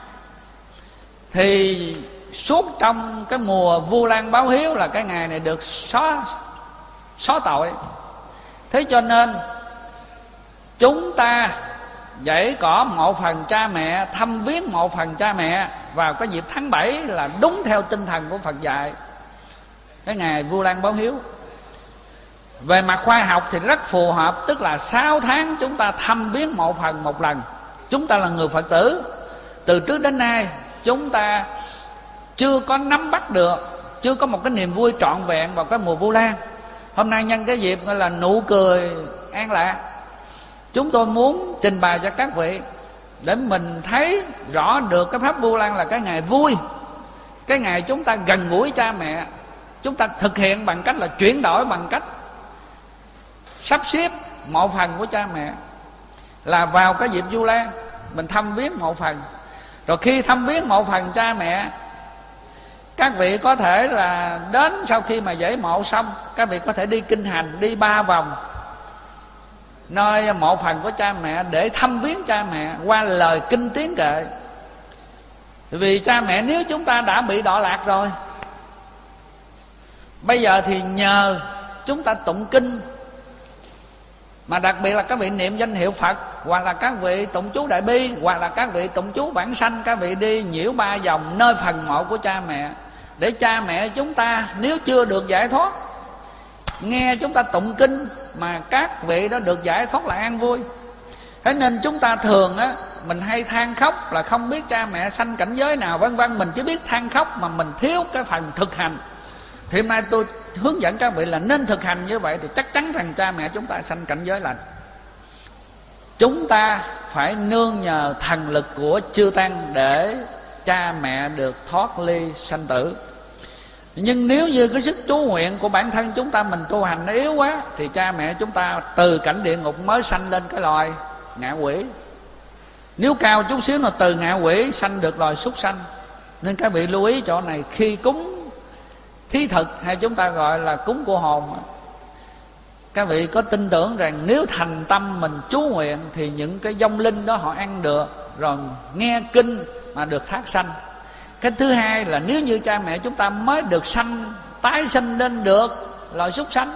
thì suốt trong cái mùa Vu Lan báo hiếu là cái ngày này được xóa xóa tội. Thế cho nên chúng ta dãy cỏ mộ phần cha mẹ, thăm viếng mộ phần cha mẹ vào cái dịp tháng bảy là đúng theo tinh thần của Phật dạy, cái ngày Vu Lan báo hiếu. Về mặt khoa học thì rất phù hợp, tức là sáu tháng chúng ta thăm viếng mộ phần một lần. Chúng ta là người Phật tử, từ trước đến nay chúng ta chưa có nắm bắt được, chưa có một cái niềm vui trọn vẹn vào cái mùa Vu Lan. Hôm nay nhân cái dịp gọi là nụ cười an lạc, chúng tôi muốn trình bày cho các vị để mình thấy rõ được cái pháp Vu Lan là cái ngày vui, cái ngày chúng ta gần gũi cha mẹ. Chúng ta thực hiện bằng cách là chuyển đổi, bằng cách sắp xếp mộ phần của cha mẹ là vào cái dịp Vu Lan mình thăm viếng mộ phần. Rồi khi thăm viếng mộ phần cha mẹ, các vị có thể là đến sau khi mà dãy mộ xong, các vị có thể đi kinh hành, đi ba vòng nơi mộ phần của cha mẹ để thăm viếng cha mẹ qua lời kinh tiếng kệ. Vì cha mẹ nếu chúng ta đã bị đọa lạc rồi, bây giờ thì nhờ chúng ta tụng kinh, mà đặc biệt là các vị niệm danh hiệu Phật, hoặc là các vị tụng chú Đại Bi, hoặc là các vị tụng chú Bản Sanh, các vị đi nhiễu ba vòng nơi phần mộ của cha mẹ, để cha mẹ chúng ta nếu chưa được giải thoát, nghe chúng ta tụng kinh mà các vị đó được giải thoát là an vui. Thế nên chúng ta thường á, mình hay than khóc là không biết cha mẹ sanh cảnh giới nào vân vân. Mình chỉ biết than khóc mà mình thiếu cái phần thực hành. Thì hôm nay tôi hướng dẫn các vị là nên thực hành như vậy, thì chắc chắn rằng cha mẹ chúng ta sanh cảnh giới lành. Chúng ta phải nương nhờ thần lực của chư Tăng để cha mẹ được thoát ly sanh tử. Nhưng nếu như cái sức chú nguyện của bản thân chúng ta mình tu hành nó yếu quá, thì cha mẹ chúng ta từ cảnh địa ngục mới sanh lên cái loài ngạ quỷ. Nếu cao chút xíu là từ ngạ quỷ sanh được loài súc sanh. Nên các vị lưu ý chỗ này, khi cúng thí thực hay chúng ta gọi là cúng của hồn, các vị có tin tưởng rằng nếu thành tâm mình chú nguyện thì những cái vong linh đó họ ăn được, rồi nghe kinh mà được thác sanh. Cái thứ hai là nếu như cha mẹ chúng ta mới được sanh, tái sinh lên được loài súc sanh,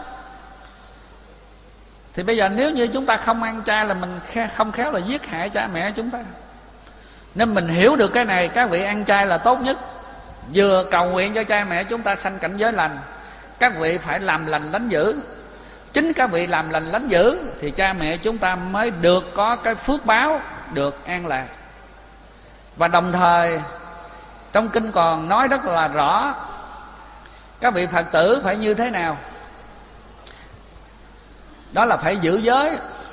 thì bây giờ nếu như chúng ta không ăn chay là mình không khéo là giết hại cha mẹ chúng ta. Nên mình hiểu được cái này, các vị ăn chay là tốt nhất. Vừa cầu nguyện cho cha mẹ chúng ta sanh cảnh giới lành, các vị phải làm lành lánh dữ. Chính các vị làm lành lánh dữ thì cha mẹ chúng ta mới được có cái phước báo, được an lạc. Và đồng thời trong kinh còn nói rất là rõ các vị Phật tử phải như thế nào. Đó là phải giữ giới,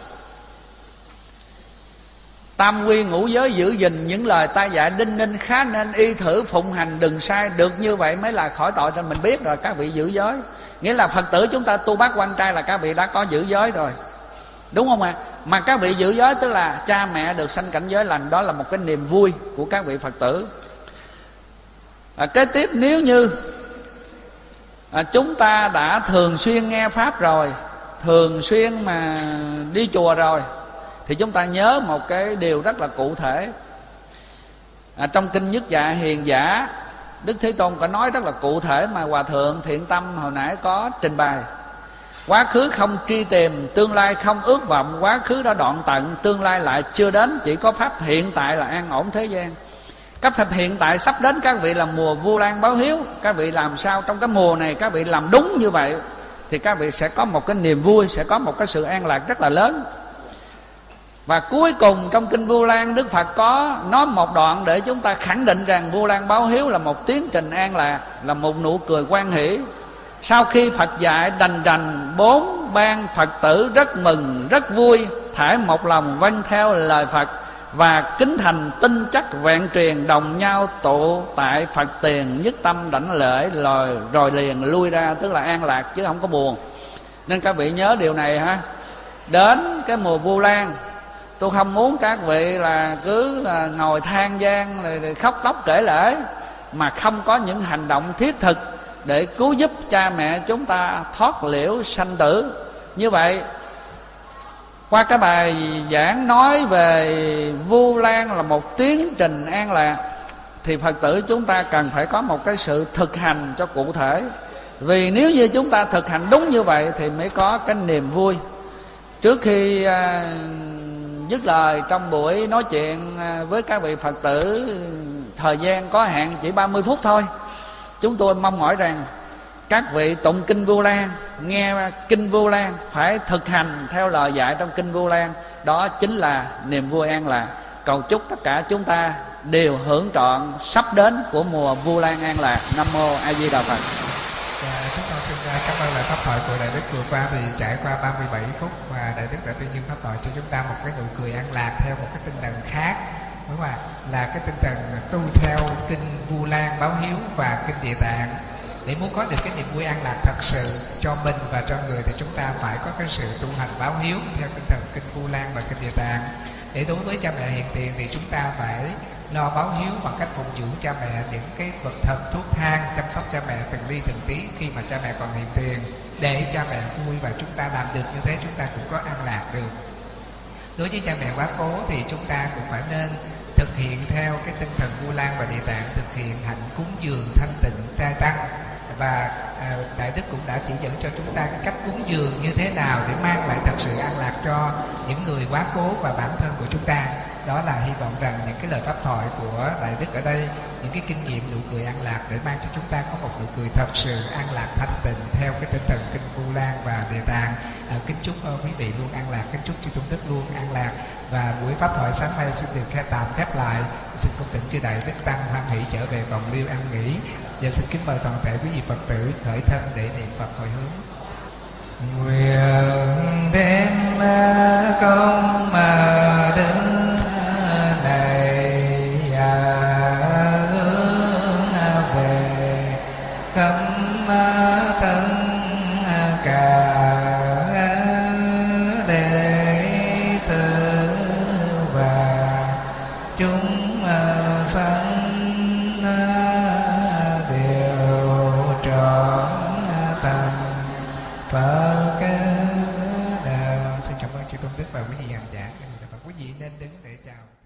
tam quy ngũ giới, giữ gìn những lời ta dạy đinh ninh, khá nên y thử phụng hành đừng sai. Được như vậy mới là khỏi tội. Thì mình biết rồi, các vị giữ giới, nghĩa là Phật tử chúng ta tu bát quan trai là các vị đã có giữ giới rồi, đúng không ạ? À? Mà các vị giữ giới tức là cha mẹ được sanh cảnh giới lành, đó là một cái niềm vui của các vị Phật tử. À, kế tiếp, nếu như à, chúng ta đã thường xuyên nghe Pháp rồi, thường xuyên mà đi chùa rồi, thì chúng ta nhớ một cái điều rất là cụ thể. À, trong kinh Nhất Dạ Hiền Giả, Đức Thế Tôn có nói rất là cụ thể mà Hòa Thượng Thiện Tâm hồi nãy có trình bày. Quá khứ không truy tìm, tương lai không ước vọng. Quá khứ đã đoạn tận, tương lai lại chưa đến. Chỉ có Pháp hiện tại là an ổn thế gian. Các Pháp hiện tại sắp đến các vị là mùa Vu Lan báo hiếu. Các vị làm sao trong cái mùa này các vị làm đúng như vậy, thì các vị sẽ có một cái niềm vui, sẽ có một cái sự an lạc rất là lớn. Và cuối cùng trong kinh Vu Lan, Đức Phật có nói một đoạn để chúng ta khẳng định rằng Vu Lan báo hiếu là một tiến trình an lạc, là một nụ cười hoan hỷ. Sau khi Phật dạy đành đành, bốn ban Phật tử rất mừng rất vui, thải một lòng vâng theo lời Phật, và kính thành tin chắc vẹn truyền, đồng nhau tụ tại Phật tiền, nhất tâm đảnh lễ, rồi, rồi liền lui ra, tức là an lạc chứ không có buồn. Nên các vị nhớ điều này ha. Đến cái mùa Vu Lan, tôi không muốn các vị là cứ là ngồi than gian rồi khóc lóc kể lể, mà không có những hành động thiết thực để cứu giúp cha mẹ chúng ta thoát liễu sanh tử. Như vậy, qua cái bài giảng nói về Vu Lan là một tiến trình an lạc, thì Phật tử chúng ta cần phải có một cái sự thực hành cho cụ thể. Vì nếu như chúng ta thực hành đúng như vậy thì mới có cái niềm vui. Trước khi à, dứt lời trong buổi nói chuyện với các vị Phật tử, thời gian có hạn chỉ ba mươi phút thôi, chúng tôi mong mỏi rằng các vị tụng kinh Vu Lan, nghe kinh Vu Lan, phải thực hành theo lời dạy trong kinh Vu Lan. Đó chính là niềm vui an lạc. Cầu chúc tất cả chúng ta đều hưởng trọn sắp đến của mùa Vu Lan an lạc. Nam mô A Di Đà Phật. Và chúng con xin cảm ơn lời pháp thoại của Đại Đức vừa qua. Thì trải qua ba mươi bảy phút và Đại Đức đã tuyên dương pháp thoại cho chúng ta một cái nụ cười an lạc theo một cái tinh thần khác, đúng không ạ? Là cái tinh thần tu theo kinh Vu Lan báo hiếu và kinh Địa Tạng. Để muốn có được cái niềm vui an lạc thật sự cho mình và cho người thì chúng ta phải có cái sự tu hành báo hiếu theo tinh thần kinh Vu Lan và kinh Địa Tạng. Để đối với cha mẹ hiện tiền thì chúng ta phải lo báo hiếu bằng cách phụng dưỡng cha mẹ những cái vật thần thuốc thang, chăm sóc cha mẹ từng ly từng tí khi mà cha mẹ còn hiện tiền, để cha mẹ vui, và chúng ta làm được như thế chúng ta cũng có an lạc được. Đối với cha mẹ quá cố thì chúng ta cũng phải nên thực hiện theo cái tinh thần Vu Lan và Địa Tạng, thực hiện hạnh cúng dường thanh tịnh trai tăng. Và à, Đại Đức cũng đã chỉ dẫn cho chúng ta cái cách cúng dường như thế nào để mang lại thật sự an lạc cho những người quá cố và bản thân của chúng ta. Đó là hy vọng rằng những cái lời pháp thoại của Đại Đức ở đây, những cái kinh nghiệm nụ cười an lạc để mang cho chúng ta có một nụ cười thật sự an lạc thanh tịnh theo cái tinh thần kinh Vu Lan và Địa Tạng. À, kính chúc uh, quý vị luôn an lạc, kính chúc chư tôn đức luôn an lạc. Và buổi pháp thoại sáng nay xin được khép tạm khép lại. Xin cung tịnh chư Đại Đức Tăng hoan hỷ trở về vòng liêu an nghỉ. Và xin kính mời toàn thể quý vị Phật tử khởi thân để niệm Phật hồi hướng. Nguyện đem công mà đến và quý vị hành giả, quý vị nên đứng để chào.